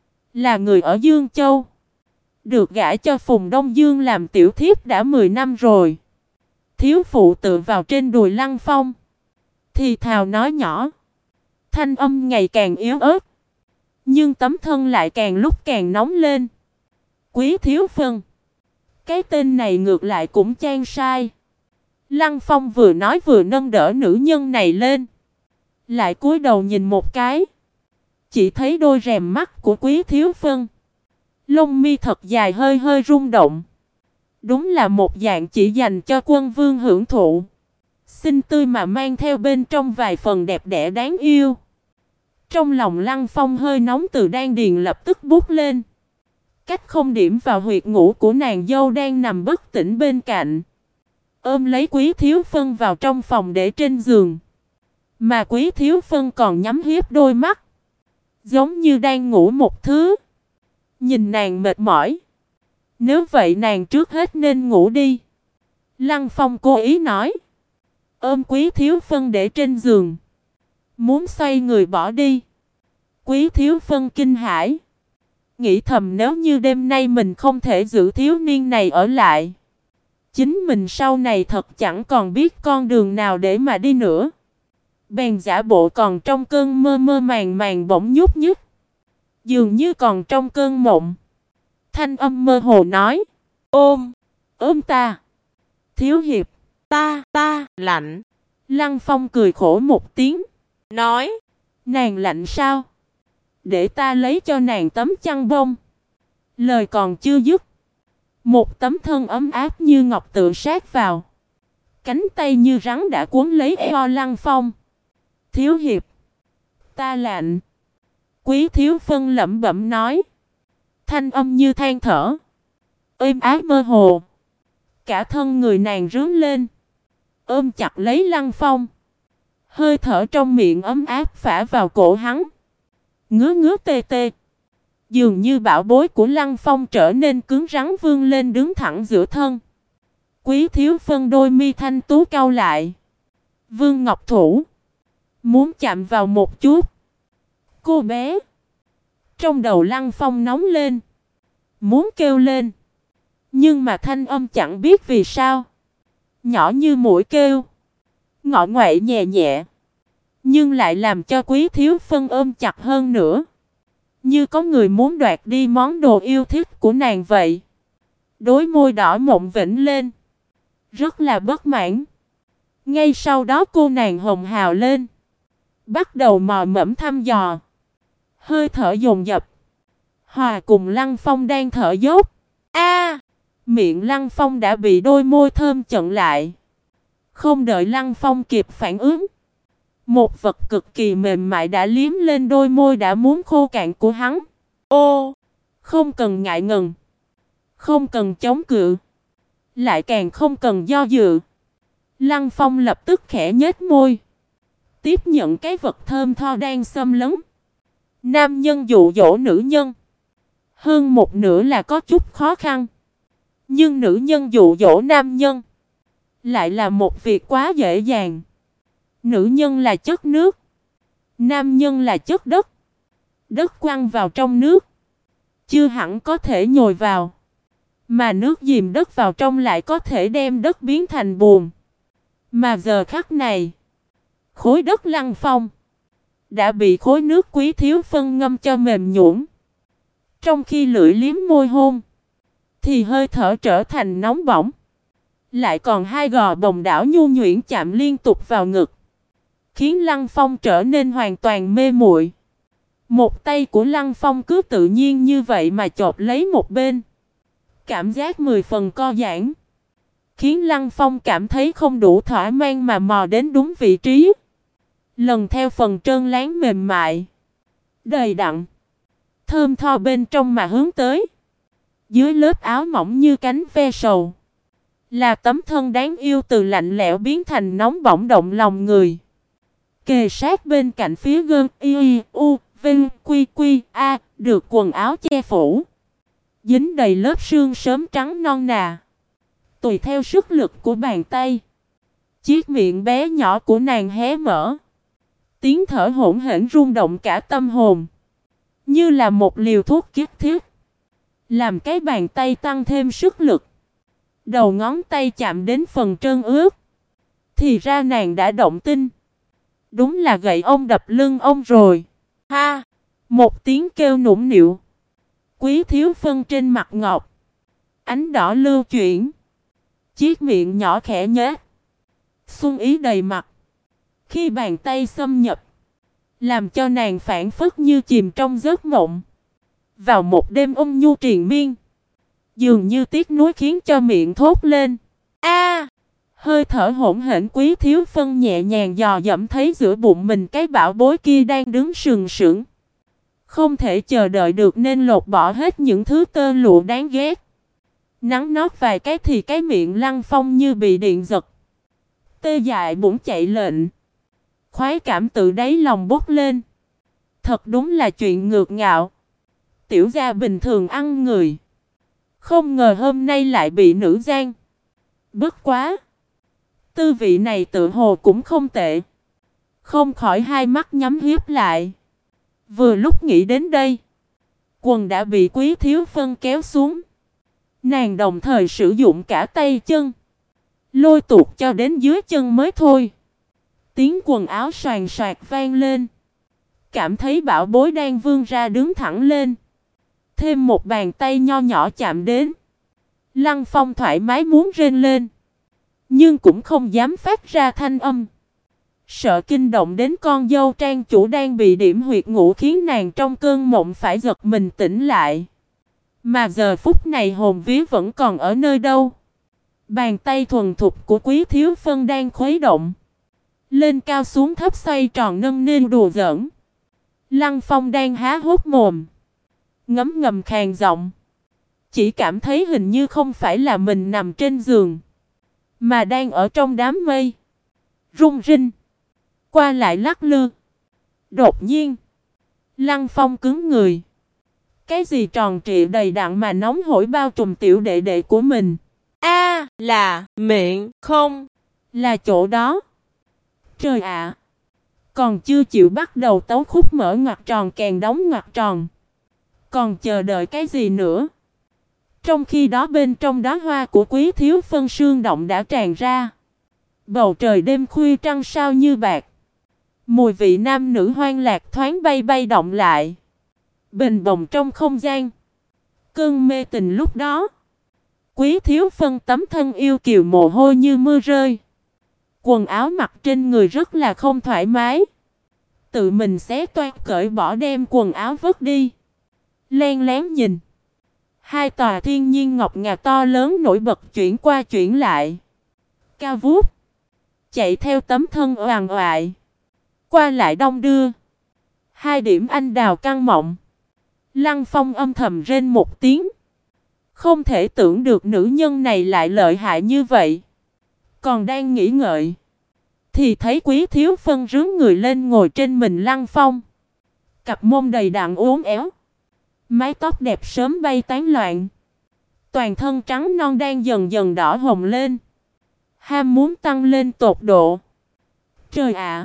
là người ở Dương Châu. Được gả cho Phùng Đông Dương làm tiểu thiếp đã 10 năm rồi. Thiếu phụ tựa vào trên đùi Lăng Phong, thì thào nói nhỏ. Thanh âm ngày càng yếu ớt, nhưng tấm thân lại càng lúc càng nóng lên. Quý Thiếu Phân. Cái tên này ngược lại cũng chan sai. Lăng Phong vừa nói vừa nâng đỡ nữ nhân này lên. Lại cúi đầu nhìn một cái. Chỉ thấy đôi rèm mắt của Quý Thiếu Phân. Lông mi thật dài hơi hơi rung động. Đúng là một dạng chỉ dành cho quân vương hưởng thụ. Xinh tươi mà mang theo bên trong vài phần đẹp đẽ đáng yêu. Trong lòng Lăng Phong hơi nóng từ đan điền lập tức bút lên. Cách không điểm vào huyệt ngủ của nàng dâu đang nằm bất tỉnh bên cạnh. Ôm lấy Quý Thiếu Phân vào trong phòng để trên giường. Mà Quý Thiếu Phân còn nhắm hiếp đôi mắt. Giống như đang ngủ một thứ. Nhìn nàng mệt mỏi. Nếu vậy nàng trước hết nên ngủ đi. Lăng Phong cố ý nói. Ôm Quý Thiếu Phân để trên giường. Muốn xoay người bỏ đi. Quý Thiếu Phân kinh hãi. Nghĩ thầm nếu như đêm nay mình không thể giữ thiếu niên này ở lại. Chính mình sau này thật chẳng còn biết con đường nào để mà đi nữa. Bèn giả bộ còn trong cơn mơ mơ màng màng bỗng nhúc nhích. Dường như còn trong cơn mộng. Thanh âm mơ hồ nói. Ôm ta. Thiếu hiệp. Ta, lạnh. Lăng Phong cười khổ một tiếng. Nói. Nàng lạnh sao? Để ta lấy cho nàng tấm chăn bông. Lời còn chưa dứt. Một tấm thân ấm áp như ngọc tự sát vào. Cánh tay như rắn đã cuốn lấy eo Lăng Phong. Thiếu hiệp. Ta lạnh. Quý Thiếu Phân lẩm bẩm nói. Thanh âm như than thở. Êm ái mơ hồ. Cả thân người nàng rướn lên. Ôm chặt lấy Lăng Phong. Hơi thở trong miệng ấm áp phả vào cổ hắn. Ngứa ngứa tê tê. Dường như bảo bối của Lăng Phong trở nên cứng rắn vươn lên đứng thẳng giữa thân. Quý Thiếu Phân đôi mi thanh tú cau lại. Vương Ngọc Thủ. Muốn chạm vào một chút. Cô bé. Trong đầu Lăng Phong nóng lên. Muốn kêu lên. Nhưng mà thanh âm chẳng biết vì sao. Nhỏ như mũi kêu. Ngọ ngoại nhẹ nhẹ. Nhưng lại làm cho Quý Thiếu Phân ôm chặt hơn nữa. Như có người muốn đoạt đi món đồ yêu thích của nàng vậy. Đôi môi đỏ mộng vĩnh lên. Rất là bất mãn. Ngay sau đó cô nàng hồng hào lên. Bắt đầu mò mẫm thăm dò. Hơi thở dồn dập. Hòa cùng Lăng Phong đang thở dốc. Miệng Lăng Phong đã bị đôi môi thơm chặn lại. Không đợi Lăng Phong kịp phản ứng. Một vật cực kỳ mềm mại đã liếm lên đôi môi đã muốn khô cạn của hắn. Không cần ngại ngần. Không cần chống cự. Lại càng không cần do dự. Lăng Phong lập tức khẽ nhếch môi. Tiếp nhận cái vật thơm tho đang xâm lấn. Nam nhân dụ dỗ nữ nhân. Hơn một nửa là có chút khó khăn. Nhưng nữ nhân dụ dỗ nam nhân. Lại là một việc quá dễ dàng. Nữ nhân là chất nước. Nam nhân là chất đất. Đất quăng vào trong nước. Chưa hẳn có thể nhồi vào. Mà nước dìm đất vào trong lại có thể đem đất biến thành bùn. Mà giờ khắc này. Khối đất Lăng Phong. Đã bị khối nước Quý Thiếu Phân ngâm cho mềm nhũn. Trong khi lưỡi liếm môi hôn. Thì hơi thở trở thành nóng bỏng. Lại còn hai gò bồng đảo nhu nhuyễn chạm liên tục vào ngực. Khiến Lăng Phong trở nên hoàn toàn mê muội. Một tay của Lăng Phong cứ tự nhiên như vậy mà chộp lấy một bên. Cảm giác 10 phần co giãn. Khiến Lăng Phong cảm thấy không đủ thỏa mãn mà mò đến đúng vị trí. Lần theo phần trơn láng mềm mại. Đầy đặn. Thơm tho bên trong mà hướng tới. Dưới lớp áo mỏng như cánh ve sầu. Là tấm thân đáng yêu từ lạnh lẽo biến thành nóng bỏng động lòng người. Kề sát bên cạnh phía gân y u vinh quy quy a được quần áo che phủ. Dính đầy lớp sương sớm trắng non nà. Tùy theo sức lực của bàn tay. Chiếc miệng bé nhỏ của nàng hé mở. Tiếng thở hỗn hển rung động cả tâm hồn. Như là một liều thuốc kích thích. Làm cái bàn tay tăng thêm sức lực. Đầu ngón tay chạm đến phần trơn ướt. Thì ra nàng đã động tinh. Đúng là gậy ông đập lưng ông rồi. Ha! Một tiếng kêu nũng nịu. Quý Thiếu Phân trên mặt ngọc, ánh đỏ lưu chuyển, chiếc miệng nhỏ khẽ nhếch, xuân ý đầy mặt. Khi bàn tay xâm nhập, làm cho nàng phảng phất như chìm trong giấc mộng. Vào một đêm ôn nhu triền miên, dường như tiếc nuối khiến cho miệng thốt lên. A! Hơi thở hỗn hển Quý Thiếu Phân nhẹ nhàng dò dẫm thấy giữa bụng mình cái bảo bối kia đang đứng sừng sững. Không thể chờ đợi được nên lột bỏ hết những thứ tơ lụa đáng ghét. Nắn nót vài cái thì cái miệng Lăng Phong như bị điện giật. Tê dại bụng chạy lệnh. Khoái cảm tự đáy lòng bốc lên. Thật đúng là chuyện ngược ngạo. Tiểu gia bình thường ăn người, không ngờ hôm nay lại bị nữ gian. Bất quá, tư vị này tự hồ cũng không tệ. Không khỏi hai mắt nhắm hiếp lại. Vừa lúc nghĩ đến đây, quần đã bị Quý Thiếu Phân kéo xuống. Nàng đồng thời sử dụng cả tay chân, lôi tuột cho đến dưới chân mới thôi. Tiếng quần áo soàn soạt vang lên. Cảm thấy bảo bối đang vươn ra đứng thẳng lên. Thêm một bàn tay nho nhỏ chạm đến. Lăng Phong thoải mái muốn rên lên, nhưng cũng không dám phát ra thanh âm. Sợ kinh động đến con dâu trang chủ đang bị điểm huyệt ngủ khiến nàng trong cơn mộng phải giật mình tỉnh lại. Mà giờ phút này hồn vía vẫn còn ở nơi đâu. Bàn tay thuần thục của Quý Thiếu Phân đang khuấy động, lên cao xuống thấp xoay tròn nâng niu đùa giỡn. Lăng Phong đang há hốc mồm, ngấm ngầm khàn giọng. Chỉ cảm thấy hình như không phải là mình nằm trên giường, mà đang ở trong đám mây, rung rinh, qua lại lắc lư. Đột nhiên, Lăng Phong cứng người. Cái gì tròn trịa đầy đặn mà nóng hổi bao trùm tiểu đệ đệ của mình? A, là miệng, không là chỗ đó. Trời ạ! Còn chưa chịu bắt đầu tấu khúc mở ngoặc tròn càng đóng ngoặc tròn. Còn chờ đợi cái gì nữa? Trong khi đó bên trong đóa hoa của Quý Thiếu Phân sương động đã tràn ra. Bầu trời đêm khuya trăng sao như bạc. Mùi vị nam nữ hoang lạc thoáng bay bay động lại. Bình bồng trong không gian. Cơn mê tình lúc đó. Quý Thiếu Phân tấm thân yêu kiều mồ hôi như mưa rơi. Quần áo mặc trên người rất là không thoải mái. Tự mình xé toan cởi bỏ đem quần áo vứt đi. Len lén nhìn. Hai tòa thiên nhiên ngọc ngà to lớn nổi bật chuyển qua chuyển lại. Cao vút. Chạy theo tấm thân oàn oại. Qua lại đông đưa. Hai điểm anh đào căng mọng. Lăng Phong âm thầm rên một tiếng. Không thể tưởng được nữ nhân này lại lợi hại như vậy. Còn đang nghĩ ngợi, thì thấy Quý Thiếu Phân rướn người lên ngồi trên mình Lăng Phong. Cặp mông đầy đặn uốn éo. Mái tóc đẹp sớm bay tán loạn. Toàn thân trắng non đang dần dần đỏ hồng lên. Ham muốn tăng lên tột độ. Trời ạ!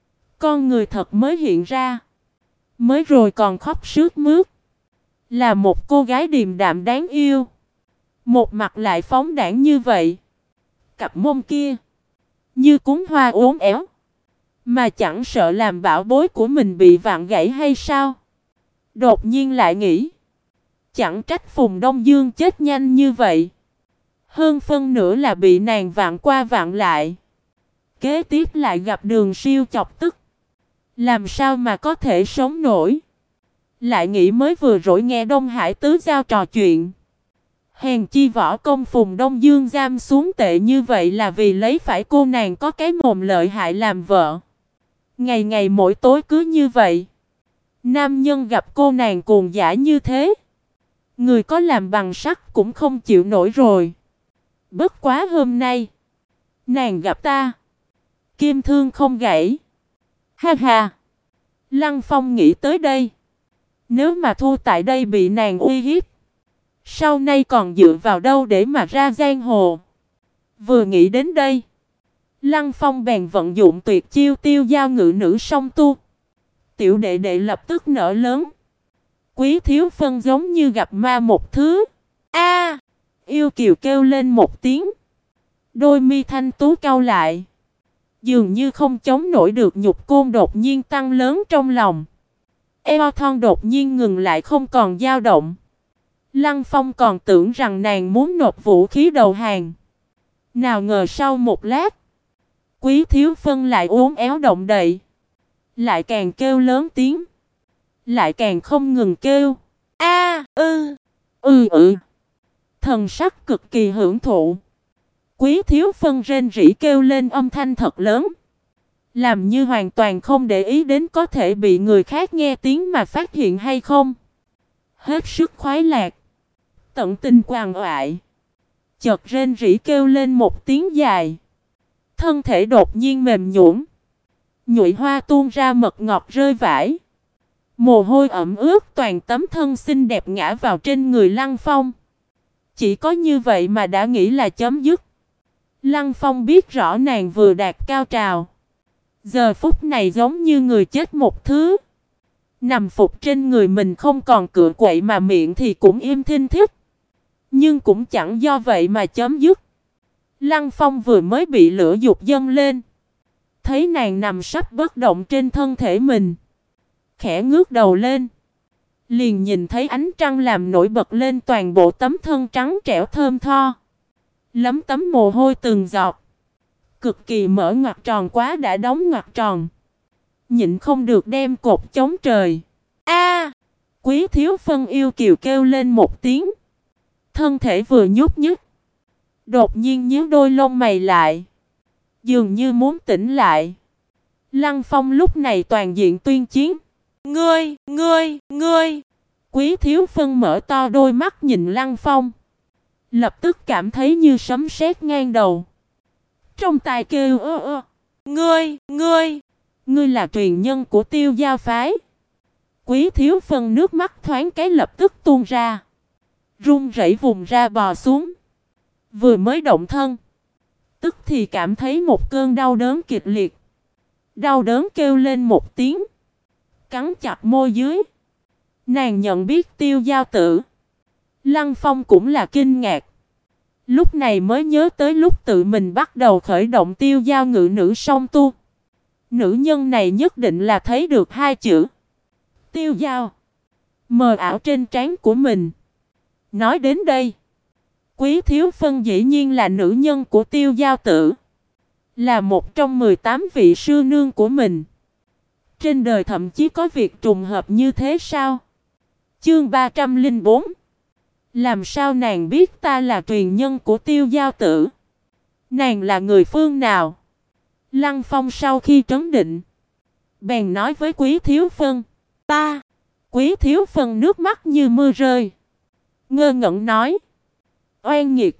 Con người thật mới hiện ra. Mới rồi còn khóc sướt mướt. Là một cô gái điềm đạm đáng yêu. Một mặt lại phóng đãng như vậy. Cặp mông kia như cún hoa uốn éo. Mà chẳng sợ làm bảo bối của mình bị vặn gãy hay sao? Đột nhiên lại nghĩ. Chẳng trách Phùng Đông Dương chết nhanh như vậy. Hơn phân nửa là bị nàng vặn qua vặn lại. Kế tiếp lại gặp Đường Siêu chọc tức. Làm sao mà có thể sống nổi? Lại nghĩ mới vừa rồi nghe Đông Hải Tứ Giao trò chuyện. Hèn chi võ công Phùng Đông Dương giam xuống tệ như vậy là vì lấy phải cô nàng có cái mồm lợi hại làm vợ. Ngày ngày mỗi tối cứ như vậy. Nam nhân gặp cô nàng cuồng dã như thế. Người có làm bằng sắt cũng không chịu nổi rồi. Bất quá hôm nay nàng gặp ta, kim thương không gãy. Ha ha! Lăng Phong nghĩ tới đây. Nếu mà thua tại đây bị nàng uy hiếp, sau này còn dựa vào đâu để mà ra giang hồ? Vừa nghĩ đến đây, Lăng Phong bèn vận dụng tuyệt chiêu tiêu giao ngự nữ song tu. Tiểu đệ đệ lập tức nở lớn. Quý Thiếu Phân giống như gặp ma một thứ. A! Yêu kiều kêu lên một tiếng. Đôi mi thanh tú cau lại. Dường như không chống nổi được nhục côn đột nhiên tăng lớn trong lòng. Eo thon đột nhiên ngừng lại không còn dao động. Lăng Phong còn tưởng rằng nàng muốn nộp vũ khí đầu hàng. Nào ngờ sau một lát, Quý Thiếu Phân lại uốn éo động đậy. Lại càng kêu lớn tiếng. Lại càng không ngừng kêu. A, ư. Thần sắc cực kỳ hưởng thụ. Quý Thiếu Phân rên rỉ kêu lên âm thanh thật lớn. Làm như hoàn toàn không để ý đến có thể bị người khác nghe tiếng mà phát hiện hay không. Hết sức khoái lạc. Tận tình quằn quại. Chợt rên rỉ kêu lên một tiếng dài. Thân thể đột nhiên mềm nhũn. Nhụy hoa tuôn ra mật ngọt rơi vãi. Mồ hôi ẩm ướt toàn tấm thân xinh đẹp ngã vào trên người Lăng Phong. Chỉ có như vậy mà đã nghĩ là chấm dứt. Lăng Phong biết rõ nàng vừa đạt cao trào. Giờ phút này giống như người chết một thứ. Nằm phục trên người mình không còn cựa quậy mà miệng thì cũng im thinh thích. Nhưng cũng chẳng do vậy mà chấm dứt. Lăng Phong vừa mới bị lửa dục dâng lên. Thấy nàng nằm sắp bất động trên thân thể mình. Khẽ ngước đầu lên. Liền nhìn thấy ánh trăng làm nổi bật lên toàn bộ tấm thân trắng trẻo thơm tho. Lấm tấm mồ hôi từng giọt. Cực kỳ mở ngoặt tròn quá đã đóng ngoặt tròn. Nhịn không được đem cột chống trời. A! Quý Thiếu Phân yêu kiều kêu lên một tiếng. Thân thể vừa nhúc nhích. Đột nhiên nhíu đôi lông mày lại. Dường như muốn tỉnh lại. Lăng Phong lúc này toàn diện tuyên chiến. Ngươi! Quý Thiếu Phân mở to đôi mắt nhìn Lăng Phong. Lập tức cảm thấy như sấm sét ngang đầu. Trong tai kêu Ngươi là truyền nhân của Tiêu Giao phái. Quý Thiếu Phân nước mắt thoáng cái lập tức tuôn ra. Run rẩy vùng ra bò xuống. Vừa mới động thân. Tức thì cảm thấy một cơn đau đớn kịch liệt. Đau đớn kêu lên một tiếng. Cắn chặt môi dưới. Nàng nhận biết Tiêu Giao tử. Lăng Phong cũng là kinh ngạc. Lúc này mới nhớ tới lúc tự mình bắt đầu khởi động Tiêu Giao ngự nữ song tu. Nữ nhân này nhất định là thấy được hai chữ Tiêu Giao mờ ảo trên trán của mình. Nói đến đây, Quý Thiếu Phân dĩ nhiên là nữ nhân của Tiêu Giao tử. Là một trong 18 vị sư nương của mình. Trên đời thậm chí có việc trùng hợp như thế sao? Chương 304. Làm sao nàng biết ta là truyền nhân của Tiêu Giao tử? Nàng là người phương nào? Lăng Phong sau khi trấn định, bèn nói với Quý Thiếu Phân. Ta. Quý Thiếu Phân nước mắt như mưa rơi. Ngơ ngẩn nói. Oan nghiệt.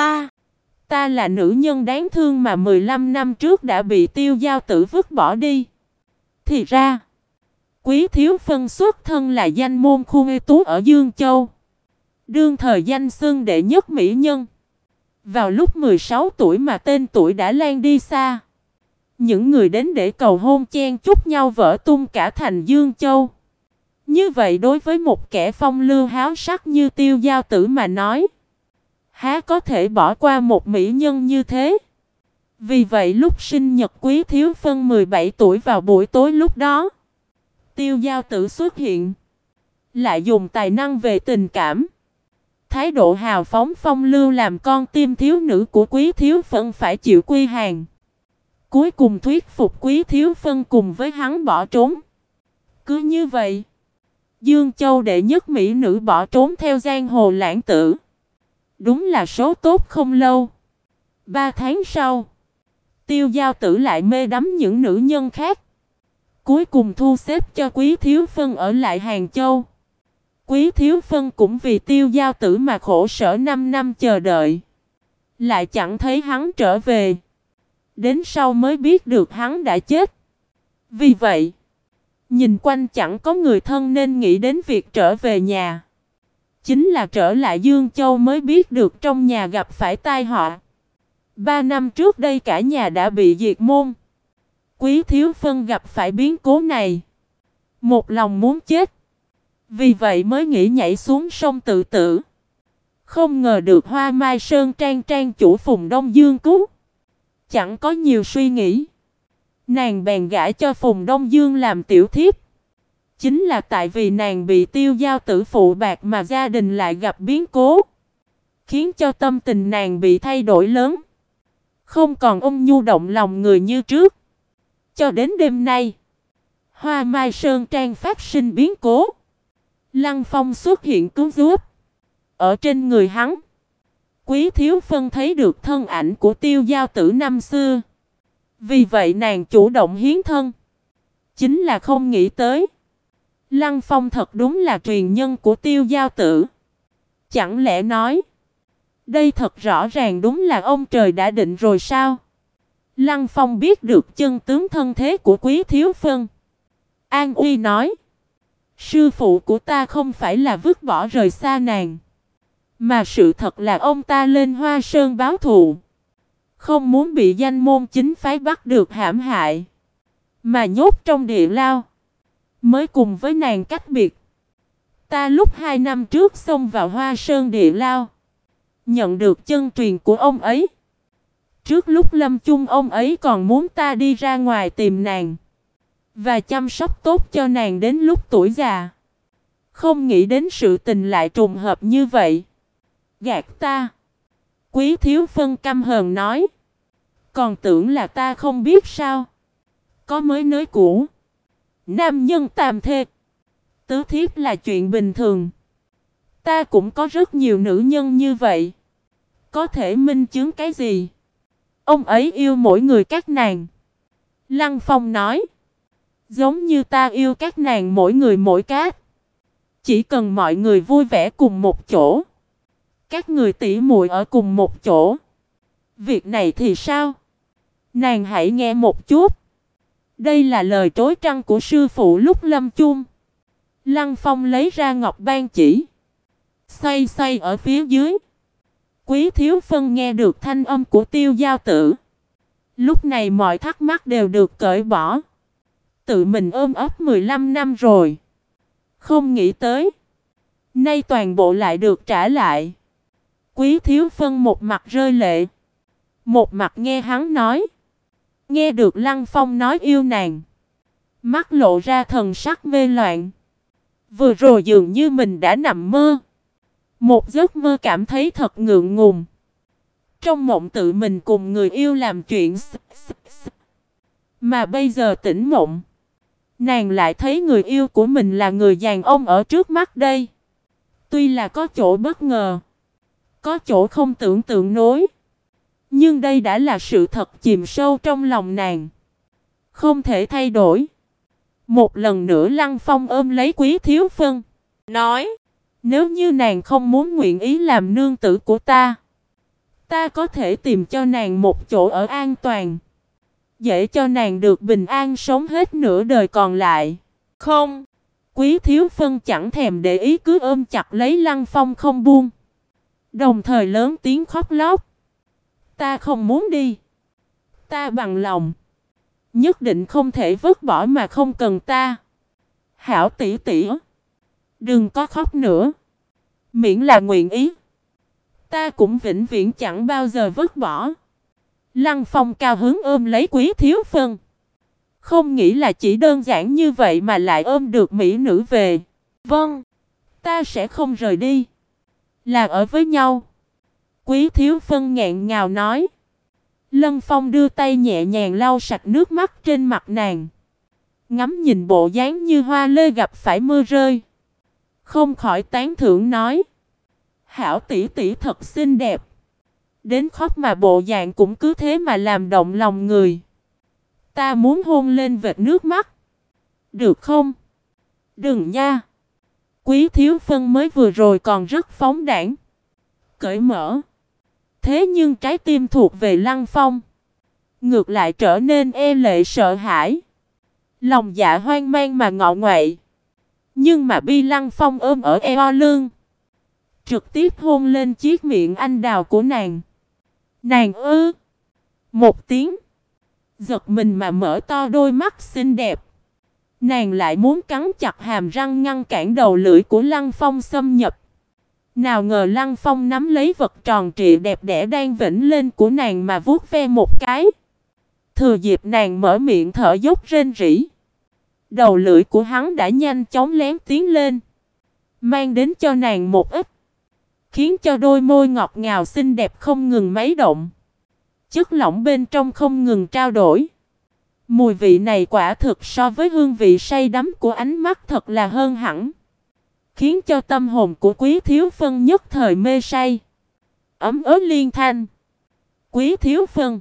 Ta là nữ nhân đáng thương mà 15 năm trước đã bị Tiêu Giao tử vứt bỏ đi. Thì ra, Quý Thiếu Phân xuất thân là danh môn khuê tú ở Dương Châu. Đương thời danh xưng đệ nhất mỹ nhân. Vào lúc 16 tuổi mà tên tuổi đã lan đi xa. Những người đến để cầu hôn chen chúc nhau vỡ tung cả thành Dương Châu. Như vậy đối với một kẻ phong lưu háo sắc như Tiêu Giao tử mà nói, há có thể bỏ qua một mỹ nhân như thế. Vì vậy lúc sinh nhật Quý Thiếu Phân 17 tuổi vào buổi tối lúc đó, Tiêu Giao tử xuất hiện. Lại dùng tài năng về tình cảm, thái độ hào phóng phong lưu làm con tim thiếu nữ của Quý Thiếu Phân phải chịu quy hàng. Cuối cùng thuyết phục Quý Thiếu Phân cùng với hắn bỏ trốn. Cứ như vậy, Dương Châu đệ nhất mỹ nữ bỏ trốn theo giang hồ lãng tử. Đúng là số tốt không lâu. 3 tháng sau, Tiêu Giao tử lại mê đắm những nữ nhân khác. Cuối cùng thu xếp cho Quý Thiếu Phân ở lại Hàng Châu. Quý Thiếu Phân cũng vì Tiêu Giao tử mà khổ sở 5 năm chờ đợi. Lại chẳng thấy hắn trở về. Đến sau mới biết được hắn đã chết. Vì vậy, nhìn quanh chẳng có người thân nên nghĩ đến việc trở về nhà. Chính là trở lại Dương Châu mới biết được trong nhà gặp phải tai họa. 3 năm trước đây cả nhà đã bị diệt môn. Quý Thiếu Phân gặp phải biến cố này, một lòng muốn chết. Vì vậy mới nghĩ nhảy xuống sông tự tử. Không ngờ được Hoa Mai Sơn Trang trang chủ Phùng Đông Dương cứu. Chẳng có nhiều suy nghĩ, nàng bèn gả cho Phùng Đông Dương làm tiểu thiếp. Chính là tại vì nàng bị Tiêu Giao Tử phụ bạc mà gia đình lại gặp biến cố, khiến cho tâm tình nàng bị thay đổi lớn, không còn ôn nhu động lòng người như trước. Cho đến đêm nay, Hoa Mai Sơn Trang phát sinh biến cố. Lăng Phong xuất hiện cứu giúp. Ở trên người hắn, Quý Thiếu Phân thấy được thân ảnh của Tiêu Giao Tử năm xưa. Vì vậy nàng chủ động hiến thân. Chính là không nghĩ tới, Lăng Phong thật đúng là truyền nhân của Tiêu Giao Tử. Chẳng lẽ nói, đây thật rõ ràng đúng là ông trời đã định rồi sao? Lăng Phong biết được chân tướng thân thế của Quý Thiếu Phân. An Uy nói, sư phụ của ta không phải là vứt bỏ rời xa nàng, mà sự thật là ông ta lên Hoa Sơn báo thù, không muốn bị danh môn chính phái bắt được hãm hại, mà nhốt trong địa lao, mới cùng với nàng cách biệt. Ta lúc 2 năm trước xông vào Hoa Sơn địa lao, nhận được chân truyền của ông ấy. Trước lúc lâm chung ông ấy còn muốn ta đi ra ngoài tìm nàng và chăm sóc tốt cho nàng đến lúc tuổi già. Không nghĩ đến sự tình lại trùng hợp như vậy. Gạt ta. Quý Thiếu Phân căm hờn nói. Còn tưởng là ta không biết sao. Có mới nới cũ, nam nhân tam thê, tứ thiếp là chuyện bình thường. Ta cũng có rất nhiều nữ nhân như vậy. Có thể minh chứng cái gì? Ông ấy yêu mỗi người các nàng. Lăng Phong nói, giống như ta yêu các nàng mỗi người mỗi cát. Chỉ cần mọi người vui vẻ cùng một chỗ, các người tỉ muội ở cùng một chỗ. Việc này thì sao? Nàng hãy nghe một chút. Đây là lời trối trăng của sư phụ lúc lâm chung. Lăng Phong lấy ra ngọc ban chỉ, xoay xoay ở phía dưới. Quý Thiếu Phân nghe được thanh âm của Tiêu Giao Tử. Lúc này mọi thắc mắc đều được cởi bỏ. Tự mình ôm ấp 15 năm rồi, không nghĩ tới nay toàn bộ lại được trả lại. Quý Thiếu Phân một mặt rơi lệ, một mặt nghe hắn nói. Nghe được Lăng Phong nói yêu nàng, mắt lộ ra thần sắc mê loạn. Vừa rồi dường như mình đã nằm mơ, một giấc mơ cảm thấy thật ngượng ngùng. Trong mộng tự mình cùng người yêu làm chuyện mà bây giờ tỉnh mộng, nàng lại thấy người yêu của mình là người đàn ông ở trước mắt đây. Tuy là có chỗ bất ngờ, có chỗ không tưởng tượng nổi, nhưng đây đã là sự thật chìm sâu trong lòng nàng, không thể thay đổi. Một lần nữa Lăng Phong ôm lấy Quý Thiếu Phân, nói, nếu như nàng không muốn nguyện ý làm nương tử của ta, ta có thể tìm cho nàng một chỗ ở an toàn, dễ cho nàng được bình an sống hết nửa đời còn lại. Không. Quý Thiếu Phân chẳng thèm để ý, cứ ôm chặt lấy Lăng Phong không buông, đồng thời lớn tiếng khóc lóc. Ta không muốn đi. Ta bằng lòng, nhất định không thể vứt bỏ mà không cần ta. Hảo tỷ tỷ, đừng có khóc nữa. Miễn là nguyện ý, ta cũng vĩnh viễn chẳng bao giờ vứt bỏ. Lăng Phong cao hứng ôm lấy Quý Thiếu Phân. Không nghĩ là chỉ đơn giản như vậy mà lại ôm được mỹ nữ về. Vâng, ta sẽ không rời đi. Là ở với nhau. Quý Thiếu Phân nghẹn ngào nói. Lăng Phong đưa tay nhẹ nhàng lau sạch nước mắt trên mặt nàng, ngắm nhìn bộ dáng như hoa lê gặp phải mưa rơi, không khỏi tán thưởng nói. Hảo tỷ tỷ thật xinh đẹp. Đến khóc mà bộ dạng cũng cứ thế mà làm động lòng người. Ta muốn hôn lên vệt nước mắt. Được không? Đừng nha. Quý Thiếu Phân mới vừa rồi còn rất phóng đãng, cởi mở. Thế nhưng trái tim thuộc về Lăng Phong ngược lại trở nên e lệ sợ hãi. Lòng dạ hoang mang mà ngọ nguậy. Nhưng mà bị Lăng Phong ôm ở eo lưng, trực tiếp hôn lên chiếc miệng anh đào của nàng. Nàng một tiếng, giật mình mà mở to đôi mắt xinh đẹp. Nàng lại muốn cắn chặt hàm răng ngăn cản đầu lưỡi của Lăng Phong xâm nhập. Nào ngờ Lăng Phong nắm lấy vật tròn trịa đẹp đẽ đang vểnh lên của nàng mà vuốt ve một cái. Thừa dịp nàng mở miệng thở dốc rên rỉ, Đầu lưỡi của hắn đã nhanh chóng lén tiến lên, mang đến cho nàng một ít, khiến cho đôi môi ngọt ngào xinh đẹp không ngừng mấy động. Chất lỏng bên trong không ngừng trao đổi. Mùi vị này quả thực so với hương vị say đắm của ánh mắt thật là hơn hẳn, khiến cho tâm hồn của Quý Thiếu Phân nhất thời mê say. Ấm ớ liên thanh. Quý Thiếu Phân.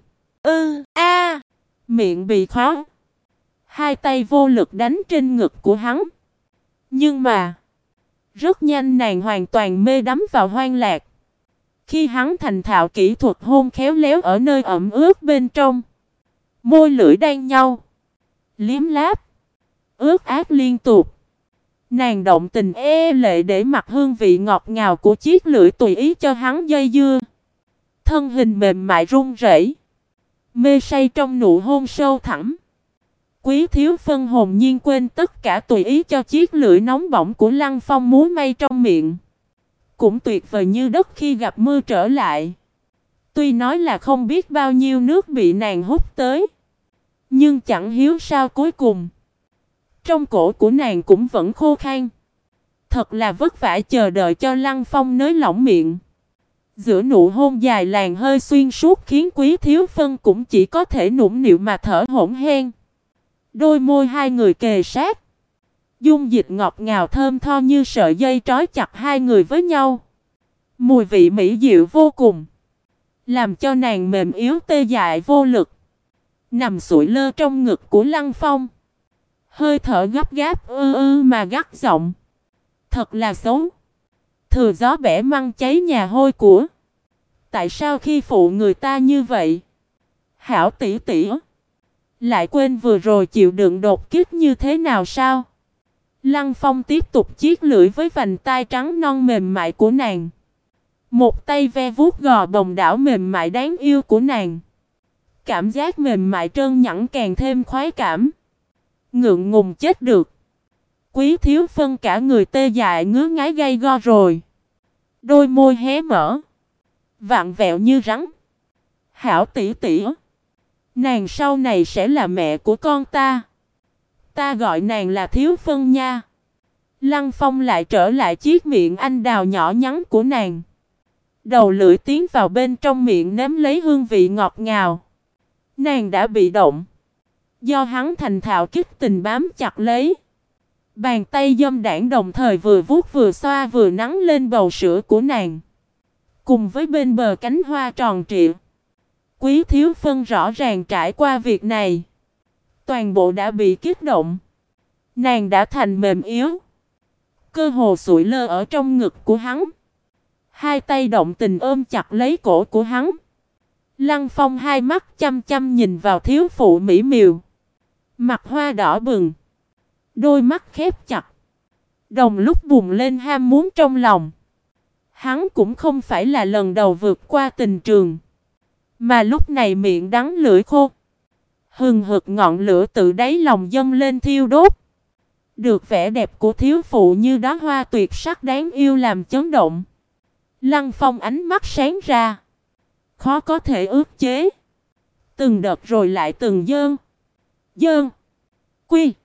A. Miệng bị khó. Hai tay vô lực đánh trên ngực của hắn. Nhưng mà rất nhanh nàng hoàn toàn mê đắm vào hoang lạc. Khi hắn thành thạo kỹ thuật hôn khéo léo ở nơi ẩm ướt bên trong, môi lưỡi đan nhau, liếm láp, ướt át liên tục. Nàng động tình lệ để mặc hương vị ngọt ngào của chiếc lưỡi tùy ý cho hắn dây dưa. Thân hình mềm mại run rẩy, mê say trong nụ hôn sâu thẳm. Quý Thiếu Phân hồn nhiên quên tất cả tùy ý cho chiếc lưỡi nóng bỏng của Lăng Phong múa may trong miệng. Cũng tuyệt vời như đất khi gặp mưa trở lại. Tuy nói là không biết bao nhiêu nước bị nàng hút tới, nhưng chẳng hiếu sao cuối cùng trong cổ của nàng cũng vẫn khô khan. Thật là vất vả chờ đợi cho Lăng Phong nới lỏng miệng. Giữa nụ hôn dài làn hơi xuyên suốt khiến Quý Thiếu Phân cũng chỉ có thể nũng nịu mà thở hổn hển. Đôi môi hai người kề sát, dung dịch ngọt ngào thơm tho như sợi dây trói chặt hai người với nhau. Mùi vị mỹ diệu vô cùng, làm cho nàng mềm yếu tê dại vô lực, nằm sụi lơ trong ngực của Lăng Phong. Hơi thở gấp gáp mà gắt giọng. Thật là xấu. Thừa gió bẻ măng cháy nhà hôi của. Tại sao khi phụ người ta như vậy? Hảo tỷ tỷ, lại quên vừa rồi chịu đựng đột kích như thế nào sao? Lăng Phong tiếp tục chiết lưỡi với vành tai trắng non mềm mại của nàng. Một tay ve vuốt gò bồng đảo mềm mại đáng yêu của nàng. Cảm giác mềm mại trơn nhẵn càng thêm khoái cảm. Ngượng ngùng chết được. Quý Thiếu Phân cả người tê dại ngứa ngáy gay go rồi. Đôi môi hé mở, vặn vẹo như rắn. Hảo tỷ tỷ, nàng sau này sẽ là mẹ của con ta. Ta gọi nàng là Thiếu Phân nha. Lăng Phong lại trở lại chiếc miệng anh đào nhỏ nhắn của nàng. Đầu lưỡi tiến vào bên trong miệng nếm lấy hương vị ngọt ngào. Nàng đã bị động, do hắn thành thạo kích tình bám chặt lấy. Bàn tay dâm đãng đồng thời vừa vuốt vừa xoa vừa nắn lên bầu sữa của nàng. Cùng với bên bờ cánh hoa tròn trịa. Quý Thiếu Phân rõ ràng trải qua việc này, toàn bộ đã bị kích động. Nàng đã thành mềm yếu, cơ hồ sụi lơ ở trong ngực của hắn. Hai tay động tình ôm chặt lấy cổ của hắn. Lăng Phong hai mắt chăm chăm nhìn vào thiếu phụ mỹ miều, mặt hoa đỏ bừng, đôi mắt khép chặt, đồng lúc bùng lên ham muốn trong lòng. Hắn cũng không phải là lần đầu vượt qua tình trường, mà lúc này miệng đắng lưỡi khô, hừng hực ngọn lửa tự đáy lòng dâng lên thiêu đốt. Được vẻ đẹp của thiếu phụ như đóa hoa tuyệt sắc đáng yêu làm chấn động. Lăng Phong ánh mắt sáng ra, khó có thể ức chế. Từng đợt rồi lại từng dơn. Quy.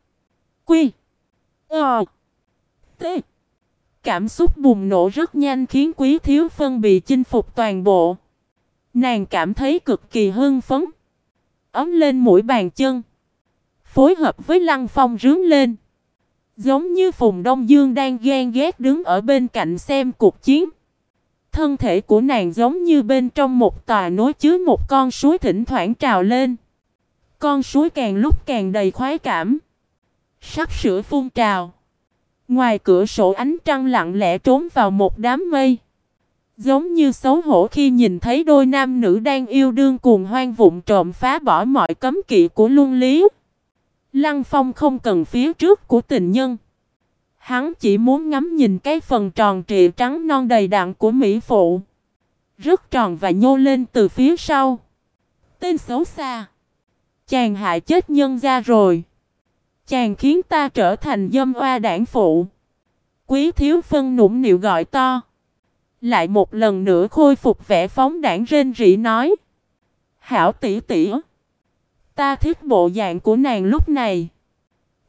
T. Cảm xúc bùng nổ rất nhanh khiến Quý Thiếu Phân bị chinh phục toàn bộ. Nàng cảm thấy cực kỳ hưng phấn, ấm lên mũi bàn chân, phối hợp với Lăng Phong rướn lên. Giống như Phùng Đông Dương đang ghen ghét đứng ở bên cạnh xem cuộc chiến. Thân thể của nàng giống như bên trong một tòa núi chứa một con suối thỉnh thoảng trào lên. Con suối càng lúc càng đầy khoái cảm, sắp sửa phun trào. Ngoài cửa sổ ánh trăng lặng lẽ trốn vào một đám mây, giống như xấu hổ khi nhìn thấy đôi nam nữ đang yêu đương cuồng hoan vụng trộm phá bỏ mọi cấm kỵ của luân lý. Lăng Phong không cần phía trước của tình nhân. Hắn chỉ muốn ngắm nhìn cái phần tròn trịa trắng non đầy đặn của mỹ phụ. Rất tròn và nhô lên từ phía sau. Tên xấu xa, chàng hại chết nhân gia rồi. Chàng khiến ta trở thành dâm oa đảng phụ. Quý Thiếu Phân nũng nịu gọi to. Lại một lần nữa khôi phục vẻ phóng đãng rên rỉ nói. Hảo tỷ tỷ, ta thích bộ dạng của nàng lúc này.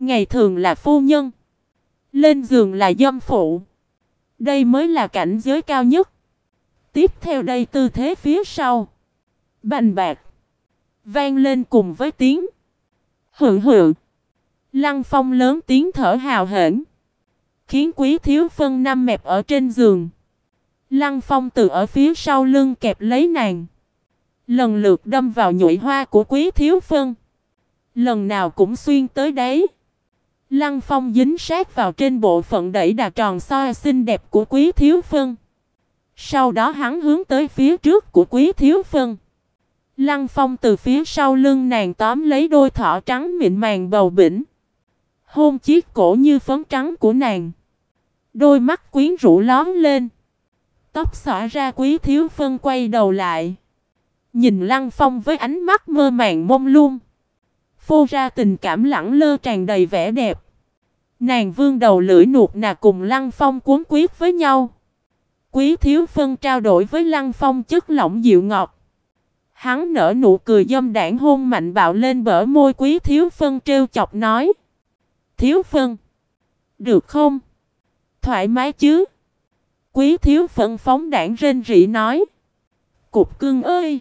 Ngày thường là phu nhân, lên giường là dâm phụ. Đây mới là cảnh giới cao nhất. Tiếp theo đây tư thế phía sau. Bành bạc. Vang lên cùng với tiếng. Hự hự. Lăng Phong lớn tiếng thở hào hển. Khiến Quý Thiếu Phân nằm mẹp ở trên giường. Lăng Phong từ ở phía sau lưng kẹp lấy nàng. Lần lượt đâm vào nhụy hoa của Quý Thiếu Phân. Lần nào cũng xuyên tới đấy. Lăng Phong dính sát vào trên bộ phận đẩy đà tròn soi xinh đẹp của Quý Thiếu Phân. Sau đó hắn hướng tới phía trước của Quý Thiếu Phân. Lăng Phong từ phía sau lưng nàng tóm lấy đôi thỏ trắng mịn màng bầu bĩnh. Hôn chiếc cổ như phấn trắng của nàng. Đôi mắt quyến rũ lóm lên. Tóc xõa ra Quý Thiếu Phân quay đầu lại. Nhìn Lăng Phong với ánh mắt mơ màng mông lung. Phô ra tình cảm lẳng lơ tràn đầy vẻ đẹp. Nàng vươn đầu lưỡi nuột nà cùng Lăng Phong cuốn quyết với nhau. Quý Thiếu Phân trao đổi với Lăng Phong chất lỏng dịu ngọt. Hắn nở nụ cười dâm đãng hôn mạnh bạo lên bờ môi Quý Thiếu Phân trêu chọc nói. Thiếu Phân, được không? Thoải mái chứ? Quý Thiếu Phân phóng đãng rên rỉ nói. Cục cưng ơi!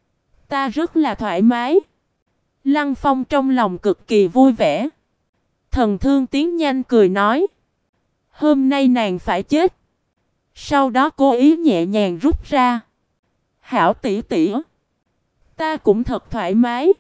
Ta rất là thoải mái. Lăng Phong trong lòng cực kỳ vui vẻ. Thần thương tiến nhanh cười nói. Hôm nay nàng phải chết. Sau đó cố ý nhẹ nhàng rút ra. Hảo tỷ tỷ. Ta cũng thật thoải mái.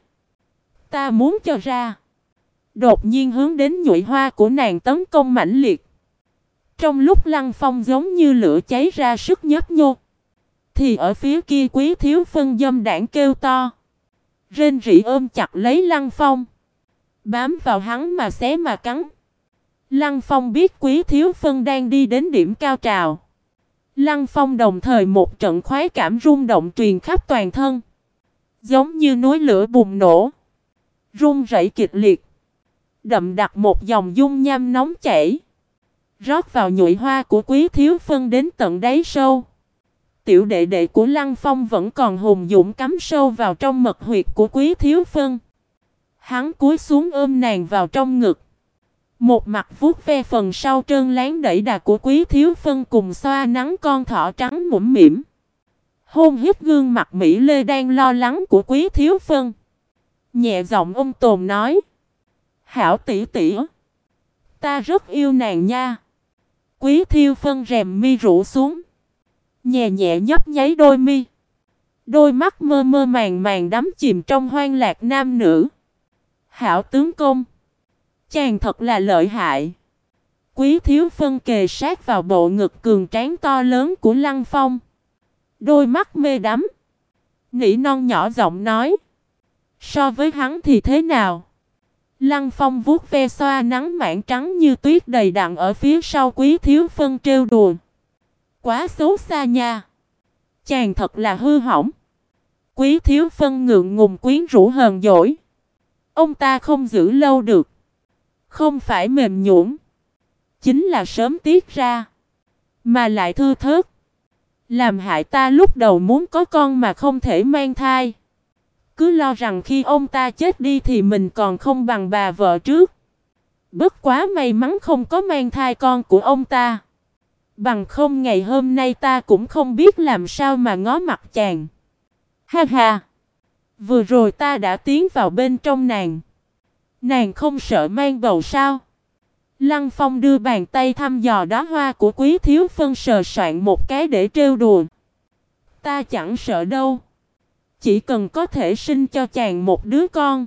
Ta muốn cho ra. Đột nhiên hướng đến nhụy hoa của nàng tấn công mãnh liệt. Trong lúc Lăng Phong giống như lửa cháy ra sức nhấp nhô. Thì ở phía kia Quý Thiếu Phân dâm đảng kêu to. Rên rỉ ôm chặt lấy Lăng Phong. Bám vào hắn mà xé mà cắn. Lăng Phong biết Quý Thiếu Phân đang đi đến điểm cao trào. Lăng Phong đồng thời một trận khoái cảm rung động truyền khắp toàn thân. Giống như núi lửa bùng nổ. Rung rẩy kịch liệt. Đậm đặc một dòng dung nham nóng chảy. Rót vào nhụy hoa của Quý Thiếu Phân đến tận đáy sâu. Tiểu đệ đệ của Lăng Phong vẫn còn hùng dũng cắm sâu vào trong mật huyệt của Quý Thiếu Phân. Hắn cúi xuống ôm nàng vào trong ngực. Một mặt vuốt ve phần sau trơn láng đẩy đà của Quý Thiếu Phân cùng xoa nắng con thỏ trắng mũm mĩm. Hôn hít gương mặt Mỹ Lê đang lo lắng của Quý Thiếu Phân. Nhẹ giọng ôm tồn nói. Hảo tỷ tỷ. Ta rất yêu nàng nha. Quý Thiếu Phân rèm mi rũ xuống. Nhẹ nhẹ nhấp nháy đôi mi. Đôi mắt mơ mơ màng màng đắm chìm trong hoang lạc nam nữ. Hảo tướng công. Chàng thật là lợi hại. Quý Thiếu Phân kề sát vào bộ ngực cường tráng to lớn của Lăng Phong. Đôi mắt mê đắm. Nỉ non nhỏ giọng nói. So với hắn thì thế nào? Lăng Phong vuốt ve xoa nắng mảng trắng như tuyết đầy đặn ở phía sau Quý Thiếu Phân trêu đùa. Quá xấu xa nha. Chàng thật là hư hỏng. Quý Thiếu Phân ngượng ngùng quyến rũ hờn dỗi. Ông ta không giữ lâu được. Không phải mềm nhũn, chính là sớm tiết ra. Mà lại thư thớt. Làm hại ta lúc đầu muốn có con mà không thể mang thai. Cứ lo rằng khi ông ta chết đi thì mình còn không bằng bà vợ trước. Bất quá may mắn không có mang thai con của ông ta. Bằng không ngày hôm nay ta cũng không biết làm sao mà ngó mặt chàng. Ha ha. Vừa rồi ta đã tiến vào bên trong nàng. Nàng không sợ mang bầu sao? Lăng Phong đưa bàn tay thăm dò đóa hoa của Quý Thiếu Phân sờ soạn một cái để trêu đùa. Ta chẳng sợ đâu. Chỉ cần có thể sinh cho chàng một đứa con.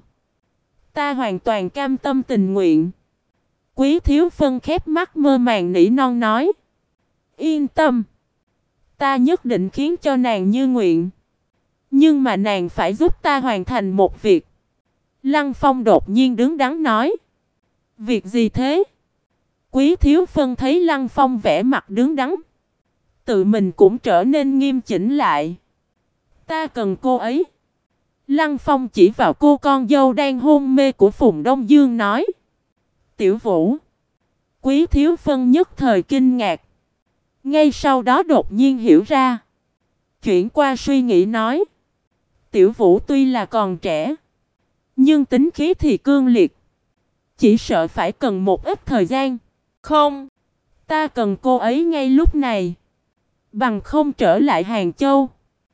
Ta hoàn toàn cam tâm tình nguyện. Quý Thiếu Phân khép mắt mơ màng nỉ non nói. Yên tâm. Ta nhất định khiến cho nàng như nguyện. Nhưng mà nàng phải giúp ta hoàn thành một việc. Lăng Phong đột nhiên đứng đắn nói. Việc gì thế? Quý Thiếu Phân thấy Lăng Phong vẻ mặt đứng đắn. Tự mình cũng trở nên nghiêm chỉnh lại. Ta cần cô ấy. Lăng Phong chỉ vào cô con dâu đang hôn mê của Phùng Đông Dương nói. Tiểu Vũ. Quý Thiếu Phân nhất thời kinh ngạc. Ngay sau đó đột nhiên hiểu ra. Chuyển qua suy nghĩ nói. Tiểu Vũ tuy là còn trẻ. Nhưng tính khí thì cương liệt. Chỉ sợ phải cần một ít thời gian. Không, Ta cần cô ấy ngay lúc này. Bằng không trở lại Hàng Châu.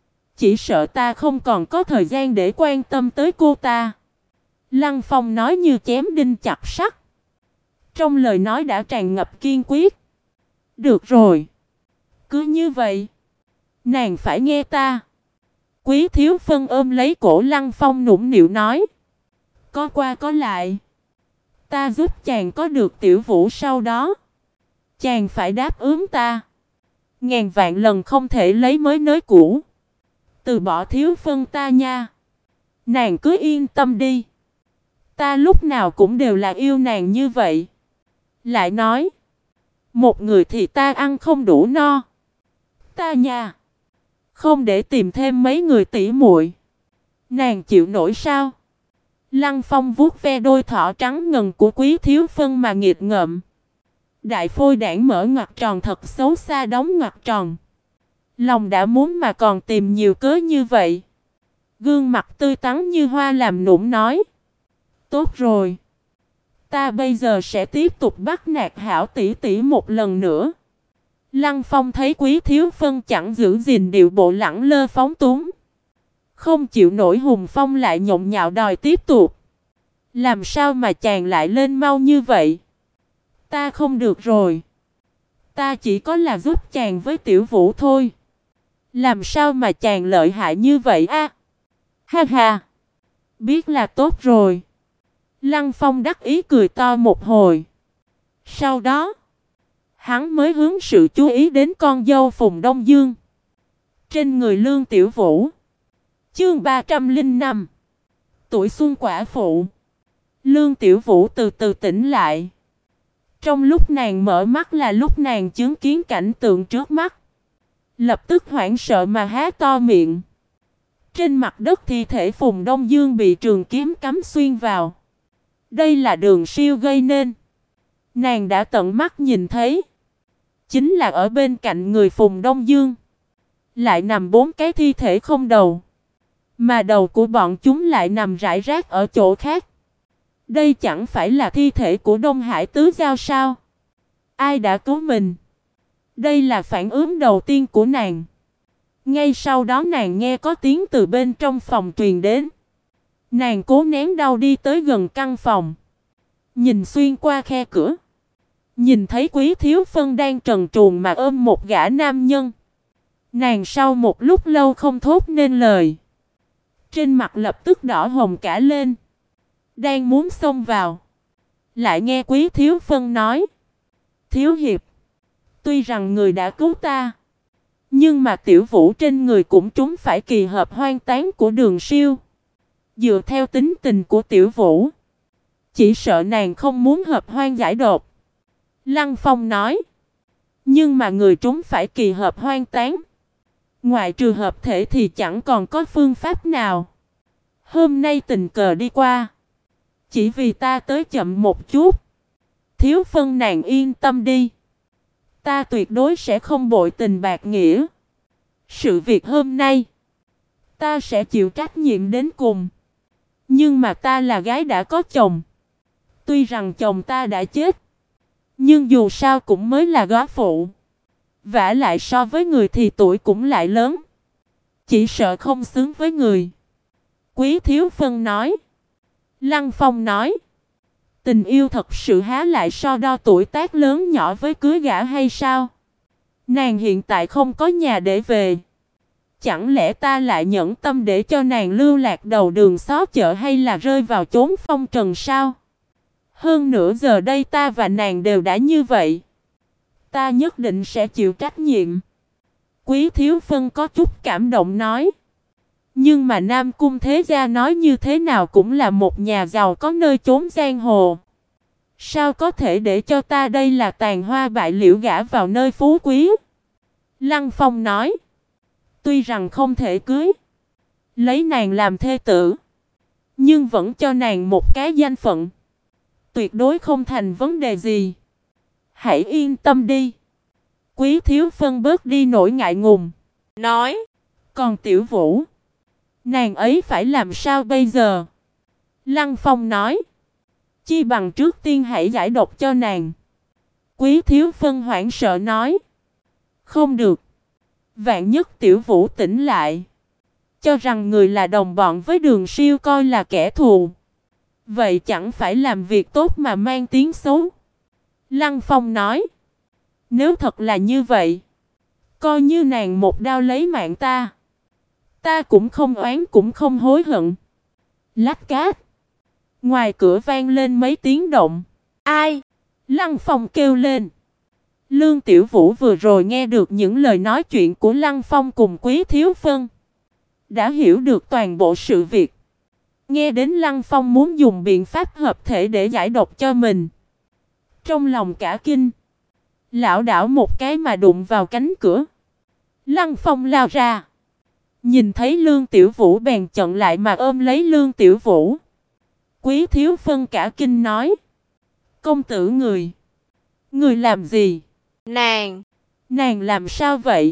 Chỉ sợ ta không còn có thời gian để quan tâm tới cô ta. Lăng Phong nói như chém đinh chặt sắt. Trong lời nói đã tràn ngập kiên quyết. Được rồi. Cứ như vậy. Nàng phải nghe ta. Quý Thiếu Phân ôm lấy cổ Lăng Phong nũng nịu nói. Có qua có lại. Ta giúp chàng có được Tiểu Vũ sau đó. Chàng phải đáp ứng ta. Ngàn vạn lần không thể lấy mới nới cũ. Từ bỏ Thiếu Phân ta nha. Nàng cứ yên tâm đi. Ta lúc nào cũng đều là yêu nàng như vậy. Lại nói. Một người thì ta ăn không đủ no. Ta nha. Không để tìm thêm mấy người tỉ muội. Nàng chịu nổi sao? Lăng Phong vuốt ve đôi thỏ trắng ngần của Quý Thiếu Phân mà nghiệt ngợm. Đại phôi đảng mở ngoặc tròn thật xấu xa đóng ngoặc tròn. Lòng đã muốn mà còn tìm nhiều cớ như vậy. Gương mặt tươi tắn như hoa làm nũng nói. Tốt rồi. Ta bây giờ sẽ tiếp tục bắt nạt hảo tỷ tỷ một lần nữa. Lăng Phong thấy Quý Thiếu Phân chẳng giữ gìn điệu bộ lẳng lơ phóng túng. Không chịu nổi Hùng Phong lại nhộn nhạo đòi tiếp tục. Làm sao mà chàng lại lên mau như vậy? Ta không được rồi. Ta chỉ có là giúp chàng với Tiểu Vũ thôi. Làm sao mà chàng lợi hại như vậy a? Ha ha. Biết là tốt rồi. Lăng Phong đắc ý cười to một hồi. Sau đó, hắn mới hướng sự chú ý đến con dâu Phùng Đông Dương. Trên người Lương Tiểu Vũ. Chương 305. Tuổi xuân quả phụ. Lương Tiểu Vũ từ từ tỉnh lại. Trong lúc nàng mở mắt là lúc nàng chứng kiến cảnh tượng trước mắt. Lập tức hoảng sợ mà há to miệng. Trên mặt đất thi thể Phùng Đông Dương bị trường kiếm cắm xuyên vào. Đây là Đường Siêu gây nên. Nàng đã tận mắt nhìn thấy. Chính là ở bên cạnh người Phùng Đông Dương. Lại nằm 4 cái thi thể không đầu. Mà đầu của bọn chúng lại nằm rải rác ở chỗ khác. Đây chẳng phải là thi thể của Đông Hải Tứ Giao sao? Ai đã cứu mình? Đây là phản ứng đầu tiên của nàng. Ngay sau đó nàng nghe có tiếng từ bên trong phòng truyền đến. Nàng cố nén đau đi tới gần căn phòng. Nhìn xuyên qua khe cửa. Nhìn thấy Quý Thiếu Phân đang trần truồng mà ôm một gã nam nhân. Nàng sau một lúc lâu không thốt nên lời. Trên mặt lập tức đỏ hồng cả lên. Đang muốn xông vào. Lại nghe Quý Thiếu Phân nói. Thiếu hiệp. Tuy rằng người đã cứu ta. Nhưng mà Tiểu Vũ trên người cũng trúng phải kỳ hợp hoang tán của Đường Siêu. Dựa theo tính tình của Tiểu Vũ. Chỉ sợ nàng không muốn hợp hoang giải đột. Lăng Phong nói. Nhưng mà người trúng phải kỳ hợp hoang tán. Ngoại trừ hợp thể thì chẳng còn có phương pháp nào. Hôm nay tình cờ đi qua. Chỉ vì ta tới chậm một chút. Thiếu Phân nàng yên tâm đi. Ta tuyệt đối sẽ không bội tình bạc nghĩa. Sự việc hôm nay. Ta sẽ chịu trách nhiệm đến cùng. Nhưng mà ta là gái đã có chồng. Tuy rằng chồng ta đã chết. Nhưng dù sao cũng mới là góa phụ. Vả lại so với người thì tuổi cũng lại lớn. Chỉ sợ không xứng với người. Quý Thiếu Phân nói. Lăng Phong nói. Tình yêu thật sự há lại so đo tuổi tác lớn nhỏ với cưới gả hay sao? Nàng hiện tại không có nhà để về. Chẳng lẽ ta lại nhẫn tâm để cho nàng lưu lạc đầu đường xó chợ hay là rơi vào chốn phong trần sao? Hơn nữa giờ đây ta và nàng đều đã như vậy. Ta nhất định sẽ chịu trách nhiệm. Quý Thiếu Phân có chút cảm động nói. Nhưng mà Nam Cung Thế Gia nói như thế nào cũng là một nhà giàu có nơi chốn giang hồ. Sao có thể để cho ta đây là tàn hoa bại liễu gả vào nơi phú quý? Lăng Phong nói. Tuy rằng không thể cưới. Lấy nàng làm thê tử. Nhưng vẫn cho nàng một cái danh phận. Tuyệt đối không thành vấn đề gì. Hãy yên tâm đi. Quý Thiếu Phân bớt đi nỗi ngại ngùng. Nói. Còn Tiểu Vũ. Nàng ấy phải làm sao bây giờ? Lăng Phong nói. Chi bằng trước tiên hãy giải độc cho nàng. Quý Thiếu Phân hoảng sợ nói. Không được. Vạn nhất Tiểu Vũ tỉnh lại, cho rằng người là đồng bọn với Đường Siêu coi là kẻ thù, vậy chẳng phải làm việc tốt mà mang tiếng xấu. Lăng Phong nói. Nếu thật là như vậy, coi như nàng một đao lấy mạng ta, ta cũng không oán cũng không hối hận. Lách cát. Ngoài cửa vang lên mấy tiếng động. Ai? Lăng Phong kêu lên. Lương Tiểu Vũ vừa rồi nghe được những lời nói chuyện của Lăng Phong cùng Quý Thiếu Phân, đã hiểu được toàn bộ sự việc. Nghe đến Lăng Phong muốn dùng biện pháp hợp thể để giải độc cho mình, trong lòng cả kinh, lảo đảo một cái mà đụng vào cánh cửa. Lăng Phong lao ra, nhìn thấy Lương Tiểu Vũ bèn chặn lại mà ôm lấy Lương Tiểu Vũ. Quý Thiếu Phân cả kinh nói. Công tử người làm gì? Nàng làm sao vậy?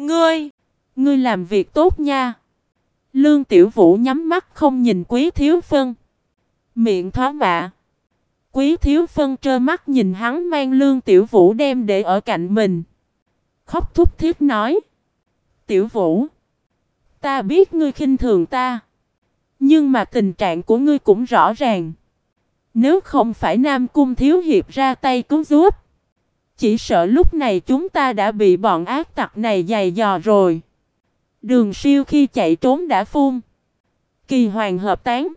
Ngươi làm việc tốt nha. Lương Tiểu Vũ nhắm mắt không nhìn Quý Thiếu Phân, miệng thoá mạ. Quý Thiếu Phân trơ mắt nhìn hắn mang Lương Tiểu Vũ đem để ở cạnh mình, khóc thút thít nói. Tiểu Vũ, ta biết ngươi khinh thường ta, nhưng mà tình trạng của ngươi cũng rõ ràng. Nếu không phải Nam Cung Thiếu Hiệp ra tay cứu giúp, chỉ sợ lúc này chúng ta đã bị bọn ác tặc này giày dò rồi. Đường Siêu khi chạy trốn đã phun Kỳ Hoàng hợp tán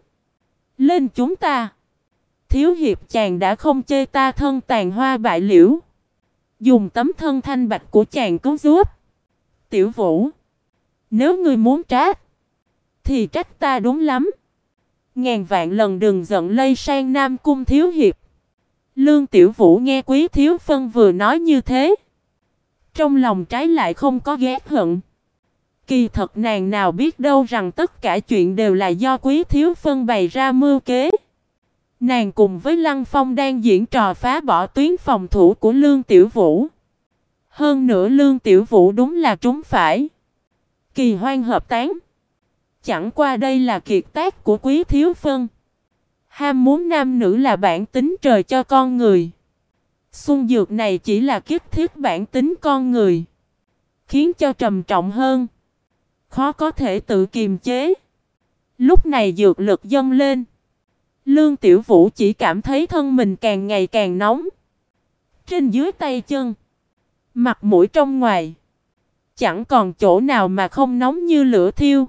lên chúng ta. Thiếu Hiệp chàng đã không chê ta thân tàn hoa bại liễu, dùng tấm thân thanh bạch của chàng cứu giúp. Tiểu Vũ, nếu ngươi muốn trách thì trách ta đúng lắm. Ngàn vạn lần đừng giận lây sang Nam Cung Thiếu Hiệp. Lương Tiểu Vũ nghe Quý Thiếu Phân vừa nói như thế, trong lòng trái lại không có ghét hận. Kỳ thật nàng nào biết đâu rằng tất cả chuyện đều là do Quý Thiếu Phân bày ra mưu kế. Nàng cùng với Lăng Phong đang diễn trò phá bỏ tuyến phòng thủ của Lương Tiểu Vũ. Hơn nữa Lương Tiểu Vũ đúng là trúng phải. Kỳ Hoan hợp tán. Chẳng qua đây là kiệt tác của Quý Thiếu Phân. Ham muốn nam nữ là bản tính trời cho con người. Xuân dược này chỉ là kích thiết bản tính con người, khiến cho trầm trọng hơn, khó có thể tự kiềm chế. Lúc này dược lực dâng lên, Lương Tiểu Vũ chỉ cảm thấy thân mình càng ngày càng nóng. Trên dưới tay chân, mặt mũi trong ngoài, chẳng còn chỗ nào mà không nóng như lửa thiêu.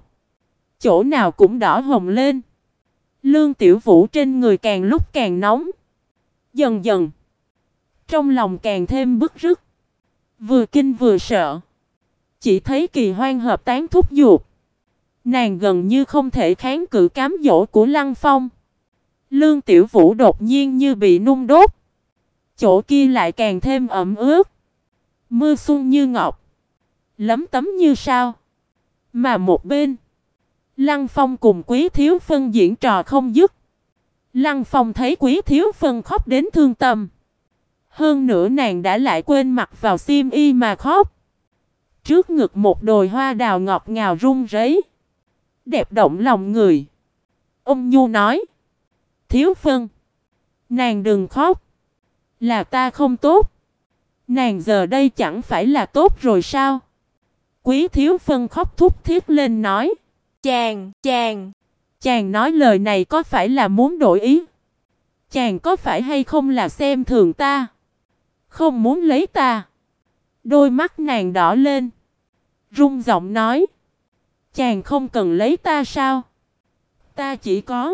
Chỗ nào cũng đỏ hồng lên. Lương Tiểu Vũ trên người càng lúc càng nóng. Dần dần, trong lòng càng thêm bức rứt, vừa kinh vừa sợ. Chỉ thấy Kỳ Hoan hợp tán thúc giục, nàng gần như không thể kháng cự cám dỗ của Lăng Phong. Lương Tiểu Vũ đột nhiên như bị nung đốt, chỗ kia lại càng thêm ẩm ướt. Mưa xuân như ngọc, lấm tấm như sao. Mà một bên, Lăng Phong cùng Quý Thiếu Phân diễn trò không dứt. Lăng Phong thấy Quý Thiếu Phân khóc đến thương tâm, hơn nữa nàng đã lại quên mặc vào xiêm y mà khóc. Trước ngực một đồi hoa đào ngọt ngào rung rấy, đẹp động lòng người. Ông Nhu nói. Thiếu Phân, nàng đừng khóc. Là ta không tốt. Nàng giờ đây chẳng phải là tốt rồi sao? Quý Thiếu Phân khóc thút thít lên nói. Chàng nói lời này có phải là muốn đổi ý? Chàng có phải hay không là xem thường ta, không muốn lấy ta? Đôi mắt nàng đỏ lên, run giọng nói. Chàng không cần lấy ta sao? Ta chỉ có.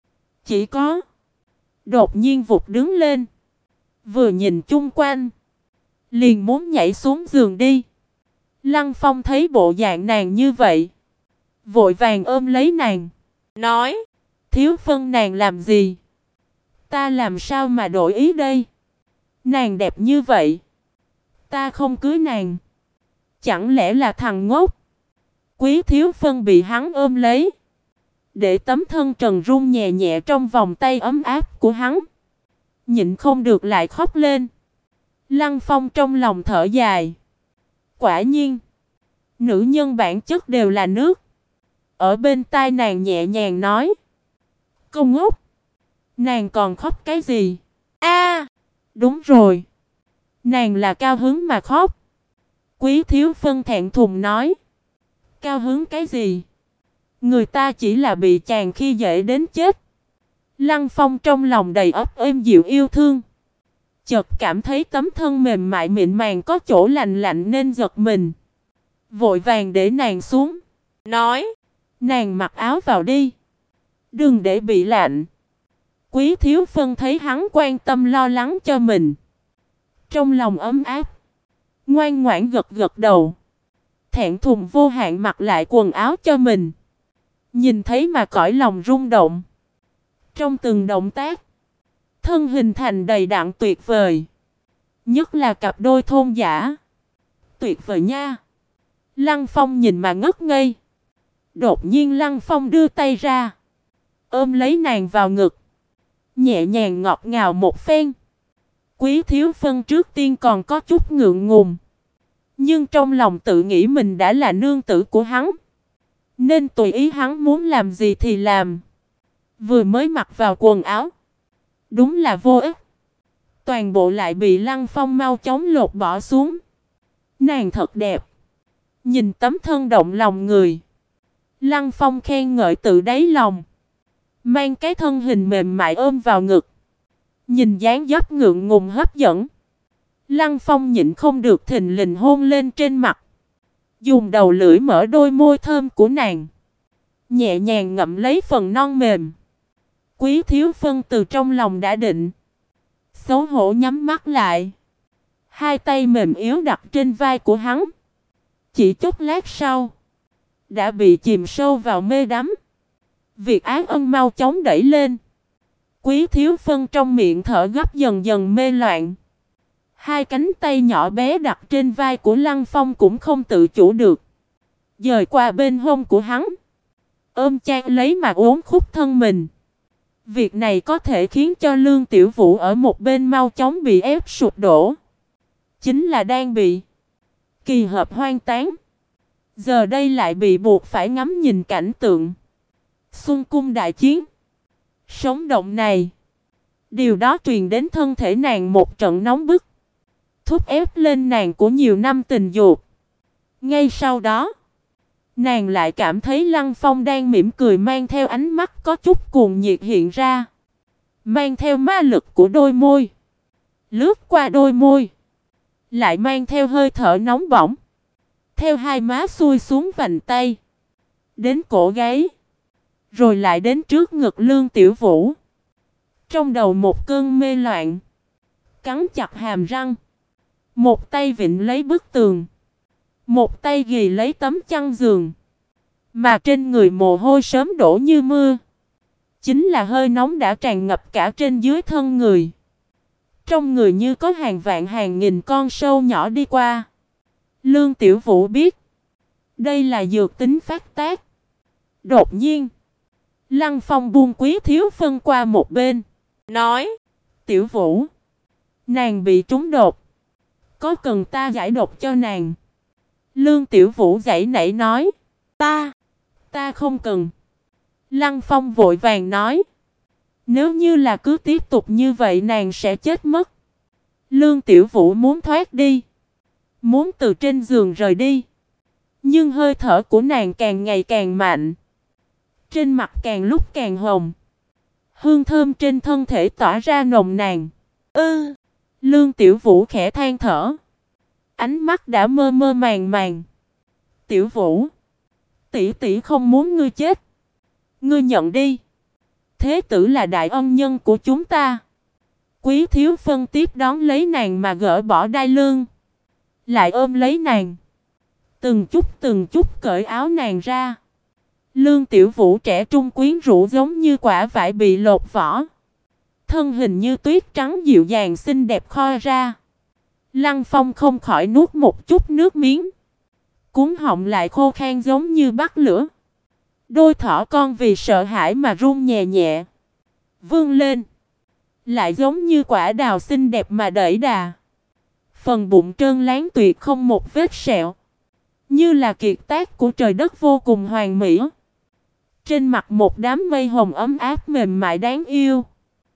Đột nhiên vụt đứng lên, vừa nhìn chung quanh, liền muốn nhảy xuống giường đi. Lăng Phong thấy bộ dạng nàng như vậy, vội vàng ôm lấy nàng, nói. Thiếu Phân, nàng làm gì? Ta làm sao mà đổi ý đây? Nàng đẹp như vậy, ta không cưới nàng, chẳng lẽ là thằng ngốc? Quý Thiếu Phân bị hắn ôm lấy, để tấm thân trần run nhẹ nhẹ trong vòng tay ấm áp của hắn, nhịn không được lại khóc lên. Lăng Phong trong lòng thở dài. Quả nhiên, nữ nhân bản chất đều là nước. Ở bên tai nàng nhẹ nhàng nói. Công ngốc, Nàng còn khóc cái gì? A. Đúng rồi. Nàng là cao hứng mà khóc. Quý Thiếu Phân thẹn thùng nói. Cao hứng cái gì? Người ta chỉ là bị chàng khi dễ đến chết. Lăng Phong trong lòng đầy ấp êm dịu yêu thương. Chợt cảm thấy tấm thân mềm mại mịn màng có chỗ lạnh lạnh nên giật mình. Vội vàng để nàng xuống. Nói. Nàng mặc áo vào đi. Đừng để bị lạnh. Quý Thiếu Phân thấy hắn quan tâm lo lắng cho mình. Trong lòng ấm áp. Ngoan ngoãn gật gật đầu. Thẹn thùng vô hạn mặc lại quần áo cho mình. Nhìn thấy mà cõi lòng rung động. Trong từng động tác. Thân hình thành đầy đặn tuyệt vời. Nhất là cặp đôi thôn giả. Tuyệt vời nha. Lăng Phong nhìn mà ngất ngây. Đột nhiên Lăng Phong đưa tay ra. Ôm lấy nàng vào ngực. Nhẹ nhàng ngọt ngào một phen. Quý Thiếu Phân trước tiên còn có chút ngượng ngùng. Nhưng trong lòng tự nghĩ mình đã là nương tử của hắn. Nên tùy ý hắn muốn làm gì thì làm. Vừa mới mặc vào quần áo. Đúng là vô ích. Toàn bộ lại bị Lăng Phong mau chóng lột bỏ xuống. Nàng thật đẹp. Nhìn tấm thân động lòng người. Lăng Phong khen ngợi tự đáy lòng. Mang cái thân hình mềm mại ôm vào ngực. Nhìn dáng dấp ngượng ngùng hấp dẫn. Lăng Phong nhịn không được thình lình hôn lên trên mặt. Dùng đầu lưỡi mở đôi môi thơm của nàng. Nhẹ nhàng ngậm lấy phần non mềm. Quý Thiếu Phân từ trong lòng đã định. Xấu hổ nhắm mắt lại. Hai tay mềm yếu đặt trên vai của hắn. Chỉ chút lát sau. Đã bị chìm sâu vào mê đắm. Việc ái ân mau chóng đẩy lên. Quý Thiếu Phân trong miệng thở gấp dần dần mê loạn. Hai cánh tay nhỏ bé đặt trên vai của Lăng Phong cũng không tự chủ được. Dời qua bên hông của hắn. Ôm chặt lấy mà uốn khúc thân mình. Việc này có thể khiến cho Lương Tiểu Vũ ở một bên mau chóng bị ép sụp đổ. Chính là đang bị kỳ hợp hoang tán. Giờ đây lại bị buộc phải ngắm nhìn cảnh tượng Xuân Cung đại chiến. Sống động này. Điều đó truyền đến thân thể nàng một trận nóng bức. Thúc ép lên nàng của nhiều năm tình dục. Ngay sau đó. Nàng lại cảm thấy Lăng Phong đang mỉm cười mang theo ánh mắt có chút cuồng nhiệt hiện ra. Mang theo ma lực của đôi môi. Lướt qua đôi môi. Lại mang theo hơi thở nóng bỏng. Theo hai má xuôi xuống vành tay. Đến cổ gáy. Rồi lại đến trước ngực Lương Tiểu Vũ. Trong đầu một cơn mê loạn. Cắn chặt hàm răng. Một tay vịn lấy bức tường. Một tay ghì lấy tấm chăn giường. Mà trên người mồ hôi sớm đổ như mưa. Chính là hơi nóng đã tràn ngập cả trên dưới thân người. Trong người như có hàng vạn hàng nghìn con sâu nhỏ đi qua. Lương Tiểu Vũ biết. Đây là dược tính phát tác. Đột nhiên. Lăng Phong buông Quý Thiếu Phân qua một bên. Nói. Tiểu Vũ. Nàng bị trúng độc. Có cần ta giải độc cho nàng? Lương Tiểu Vũ giãy nảy nói. Ta không cần. Lăng Phong vội vàng nói. Nếu như là cứ tiếp tục như vậy nàng sẽ chết mất. Lương Tiểu Vũ muốn thoát đi. Muốn từ trên giường rời đi. Nhưng hơi thở của nàng càng ngày càng mạnh. Trên mặt càng lúc càng hồng. Hương thơm trên thân thể tỏa ra nồng nàn. Lương Tiểu Vũ khẽ than thở. Ánh mắt đã mơ mơ màng màng. Tiểu Vũ. Tỷ tỷ không muốn ngươi chết. Ngươi nhận đi. Thế tử là đại ân nhân của chúng ta. Quý Thiếu Phân tiếp đón lấy nàng mà gỡ bỏ đai lưng. Lại ôm lấy nàng. Từng chút cởi áo nàng ra. Lương Tiểu Vũ trẻ trung quyến rũ giống như quả vải bị lột vỏ. Thân hình như tuyết trắng dịu dàng xinh đẹp kho ra. Lăng Phong không khỏi nuốt một chút nước miếng. Cuốn họng lại khô khan giống như bắt lửa. Đôi thỏ con vì sợ hãi mà run nhẹ nhẹ. Vươn lên. Lại giống như quả đào xinh đẹp mà đẩy đà. Phần bụng trơn láng tuyệt không một vết sẹo. Như là kiệt tác của trời đất vô cùng hoàn mỹ. Trên mặt một đám mây hồng ấm áp mềm mại đáng yêu.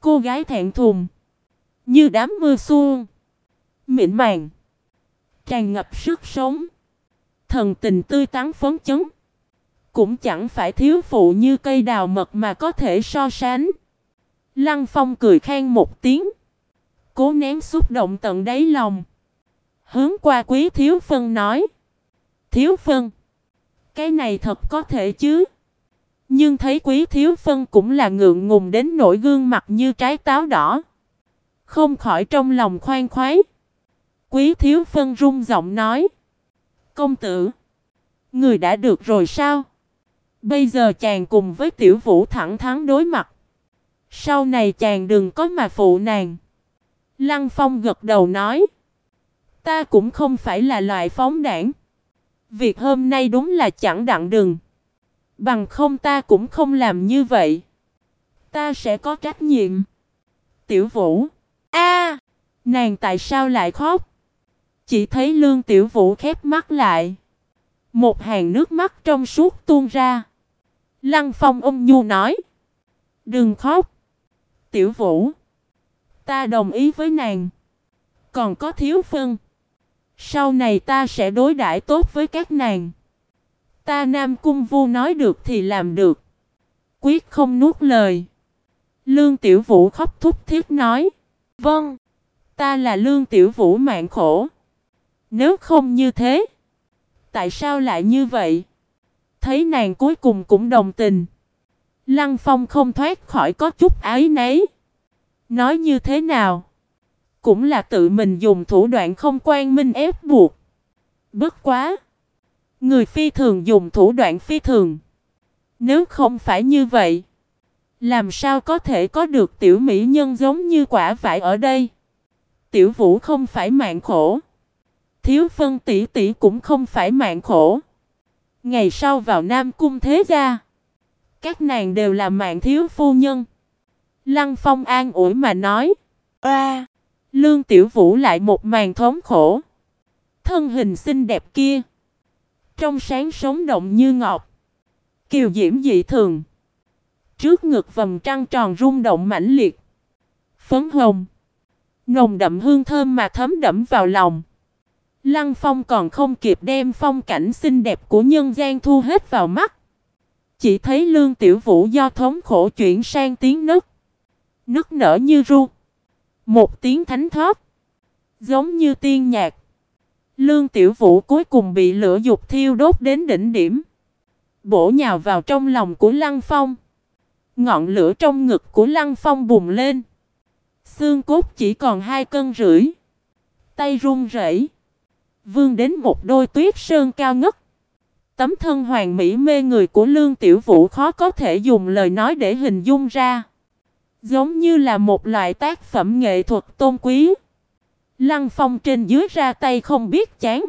cô gái thẹn thùng, như đám mưa xuân, mịn màng, tràn ngập sức sống, thần tình tươi tắn phấn chấn. Cũng chẳng phải thiếu phụ như cây đào mật mà có thể so sánh. Lăng Phong cười khan một tiếng, cố nén xúc động tận đáy lòng, hướng qua Quý Thiếu Phân nói: Thiếu Phân, cái này thật có thể chứ? Nhưng thấy Quý Thiếu Phân cũng là ngượng ngùng đến nỗi gương mặt như trái táo đỏ, không khỏi trong lòng khoan khoái. Quý Thiếu Phân run giọng nói: Công tử, người đã được rồi sao? Bây giờ chàng cùng với Tiểu Vũ thẳng thắn đối mặt, sau này chàng đừng có mà phụ nàng. Lăng Phong gật đầu nói: Ta cũng không phải là loại phóng đảng. Việc hôm nay đúng là chẳng đặng đừng. Bằng không ta cũng không làm như vậy. Ta sẽ có trách nhiệm. Tiểu Vũ. A, nàng tại sao lại khóc? Chỉ thấy Lương Tiểu Vũ khép mắt lại, một hàng nước mắt trong suốt tuôn ra. Lăng Phong ôm nhu nói: Đừng khóc, Tiểu Vũ. Ta đồng ý với nàng. Còn có Thiếu Phân, sau này ta sẽ đối đãi tốt với các nàng. Ta Nam Cung Vu nói được thì làm được, quyết không nuốt lời. Lương Tiểu Vũ khóc thút thít nói: Vâng, ta là Lương Tiểu Vũ mạng khổ. Nếu không như thế, tại sao lại như vậy? Thấy nàng cuối cùng cũng đồng tình, Lăng Phong không thoát khỏi có chút áy náy. Nói như thế nào, cũng là tự mình dùng thủ đoạn không quan minh ép buộc. Bất quá, người phi thường dùng thủ đoạn phi thường. Nếu không phải như vậy, làm sao có thể có được tiểu mỹ nhân giống như quả vải ở đây? Tiểu Vũ không phải mạng khổ, Thiếu Phân tỷ tỷ cũng không phải mạng khổ. Ngày sau vào Nam Cung thế gia, các nàng đều là mạng thiếu phu nhân. Lăng Phong an ủi mà nói. Oa, Lương Tiểu Vũ lại một màn thống khổ. Thân hình xinh đẹp kia, trong sáng sống động như ngọc, kiều diễm dị thường. Trước ngực vầng trăng tròn rung động mãnh liệt, phấn hồng, nồng đậm hương thơm mà thấm đẫm vào lòng. Lăng Phong còn không kịp đem phong cảnh xinh đẹp của nhân gian thu hết vào mắt, chỉ thấy Lương Tiểu Vũ do thống khổ chuyển sang tiếng nức nở như ru, một tiếng thánh thót, giống như tiên nhạc. Lương Tiểu Vũ cuối cùng bị lửa dục thiêu đốt đến đỉnh điểm, bổ nhào vào trong lòng của Lăng Phong. Ngọn lửa trong ngực của Lăng Phong bùng lên, xương cốt chỉ còn 2,5 cân, tay run rẩy, vươn đến một đôi tuyết sơn cao ngất. Tấm thân hoàn mỹ mê người của Lương Tiểu Vũ khó có thể dùng lời nói để hình dung ra, giống như là một loại tác phẩm nghệ thuật tôn quý. Lăng Phong trên dưới ra tay không biết chán,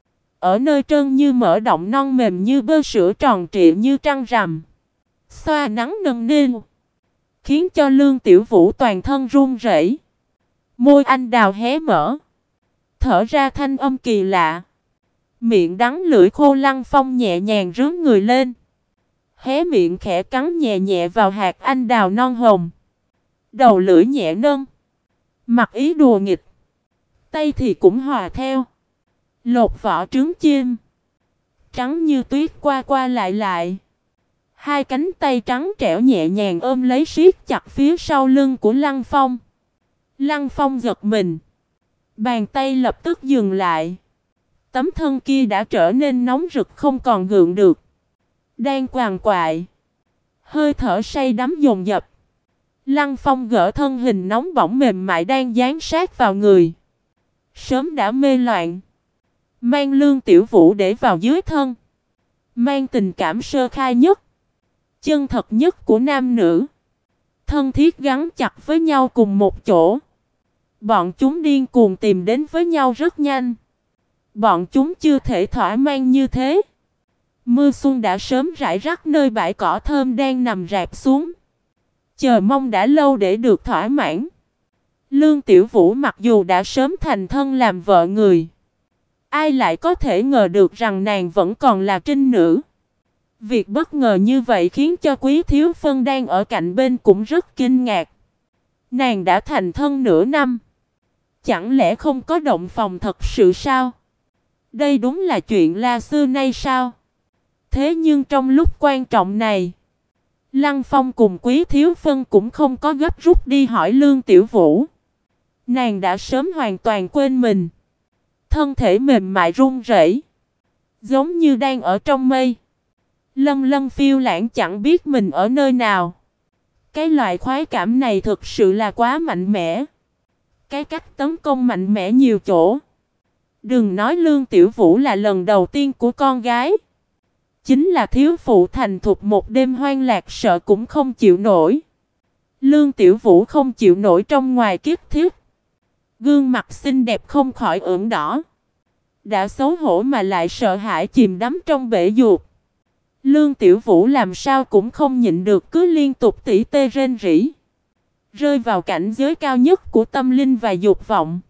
ở nơi trơn như mỡ động, non mềm như bơ sữa, tròn trịa như trăng rằm, xoa nắng nâng niu, khiến cho Lương Tiểu Vũ toàn thân run rẩy. Môi anh đào hé mở, thở ra thanh âm kỳ lạ. Miệng đắng lưỡi khô. Lăng Phong nhẹ nhàng rướn người lên, hé miệng khẽ cắn nhẹ nhẹ vào hạt anh đào non hồng. Đầu lưỡi nhẹ nâng, mặc ý đùa nghịch, tay thì cũng hòa theo. Lột vỏ trứng chim, trắng như tuyết qua qua lại lại. Hai cánh tay trắng trẻo nhẹ nhàng ôm lấy siết chặt phía sau lưng của Lăng Phong. Lăng Phong giật mình, bàn tay lập tức dừng lại. Tấm thân kia đã trở nên nóng rực không còn gượng được, đang quằn quại, hơi thở say đắm dồn dập. Lăng Phong gỡ thân hình nóng bỏng mềm mại đang dán sát vào người, sớm đã mê loạn, mang Lương Tiểu Vũ để vào dưới thân, mang tình cảm sơ khai nhất, chân thật nhất của nam nữ, thân thiết gắn chặt với nhau cùng một chỗ. Bọn chúng điên cuồng tìm đến với nhau rất nhanh. Bọn chúng chưa thể thỏa mãn như thế. Mưa xuân đã sớm rải rác nơi bãi cỏ thơm đang nằm rạp xuống, chờ mong đã lâu để được thỏa mãn. Lương Tiểu Vũ mặc dù đã sớm thành thân làm vợ người, ai lại có thể ngờ được rằng nàng vẫn còn là trinh nữ. Việc bất ngờ như vậy khiến cho Quý Thiếu Phân đang ở cạnh bên cũng rất kinh ngạc. Nàng đã thành thân nửa năm. Chẳng lẽ không có động phòng thật sự sao? Đây đúng là chuyện la xưa nay sao? Thế nhưng trong lúc quan trọng này, Lăng Phong cùng Quý Thiếu Phân cũng không có gấp rút đi hỏi Lương Tiểu Vũ. Nàng đã sớm hoàn toàn quên mình. Thân thể mềm mại run rẩy, giống như đang ở trong mây. Lân lân phiêu lãng chẳng biết mình ở nơi nào. Cái loại khoái cảm này thực sự là quá mạnh mẽ. Cái cách tấn công mạnh mẽ nhiều chỗ. Đừng nói Lương Tiểu Vũ là lần đầu tiên của con gái. Chính là thiếu phụ thành thục một đêm hoang lạc sợ cũng không chịu nổi. Lương Tiểu Vũ không chịu nổi trong ngoài kiếp thiết. Gương mặt xinh đẹp không khỏi ửng đỏ. Đã xấu hổ mà lại sợ hãi chìm đắm trong bể dục. Lương Tiểu Vũ làm sao cũng không nhịn được cứ liên tục tỉ tê rên rỉ. Rơi vào cảnh giới cao nhất của tâm linh và dục vọng.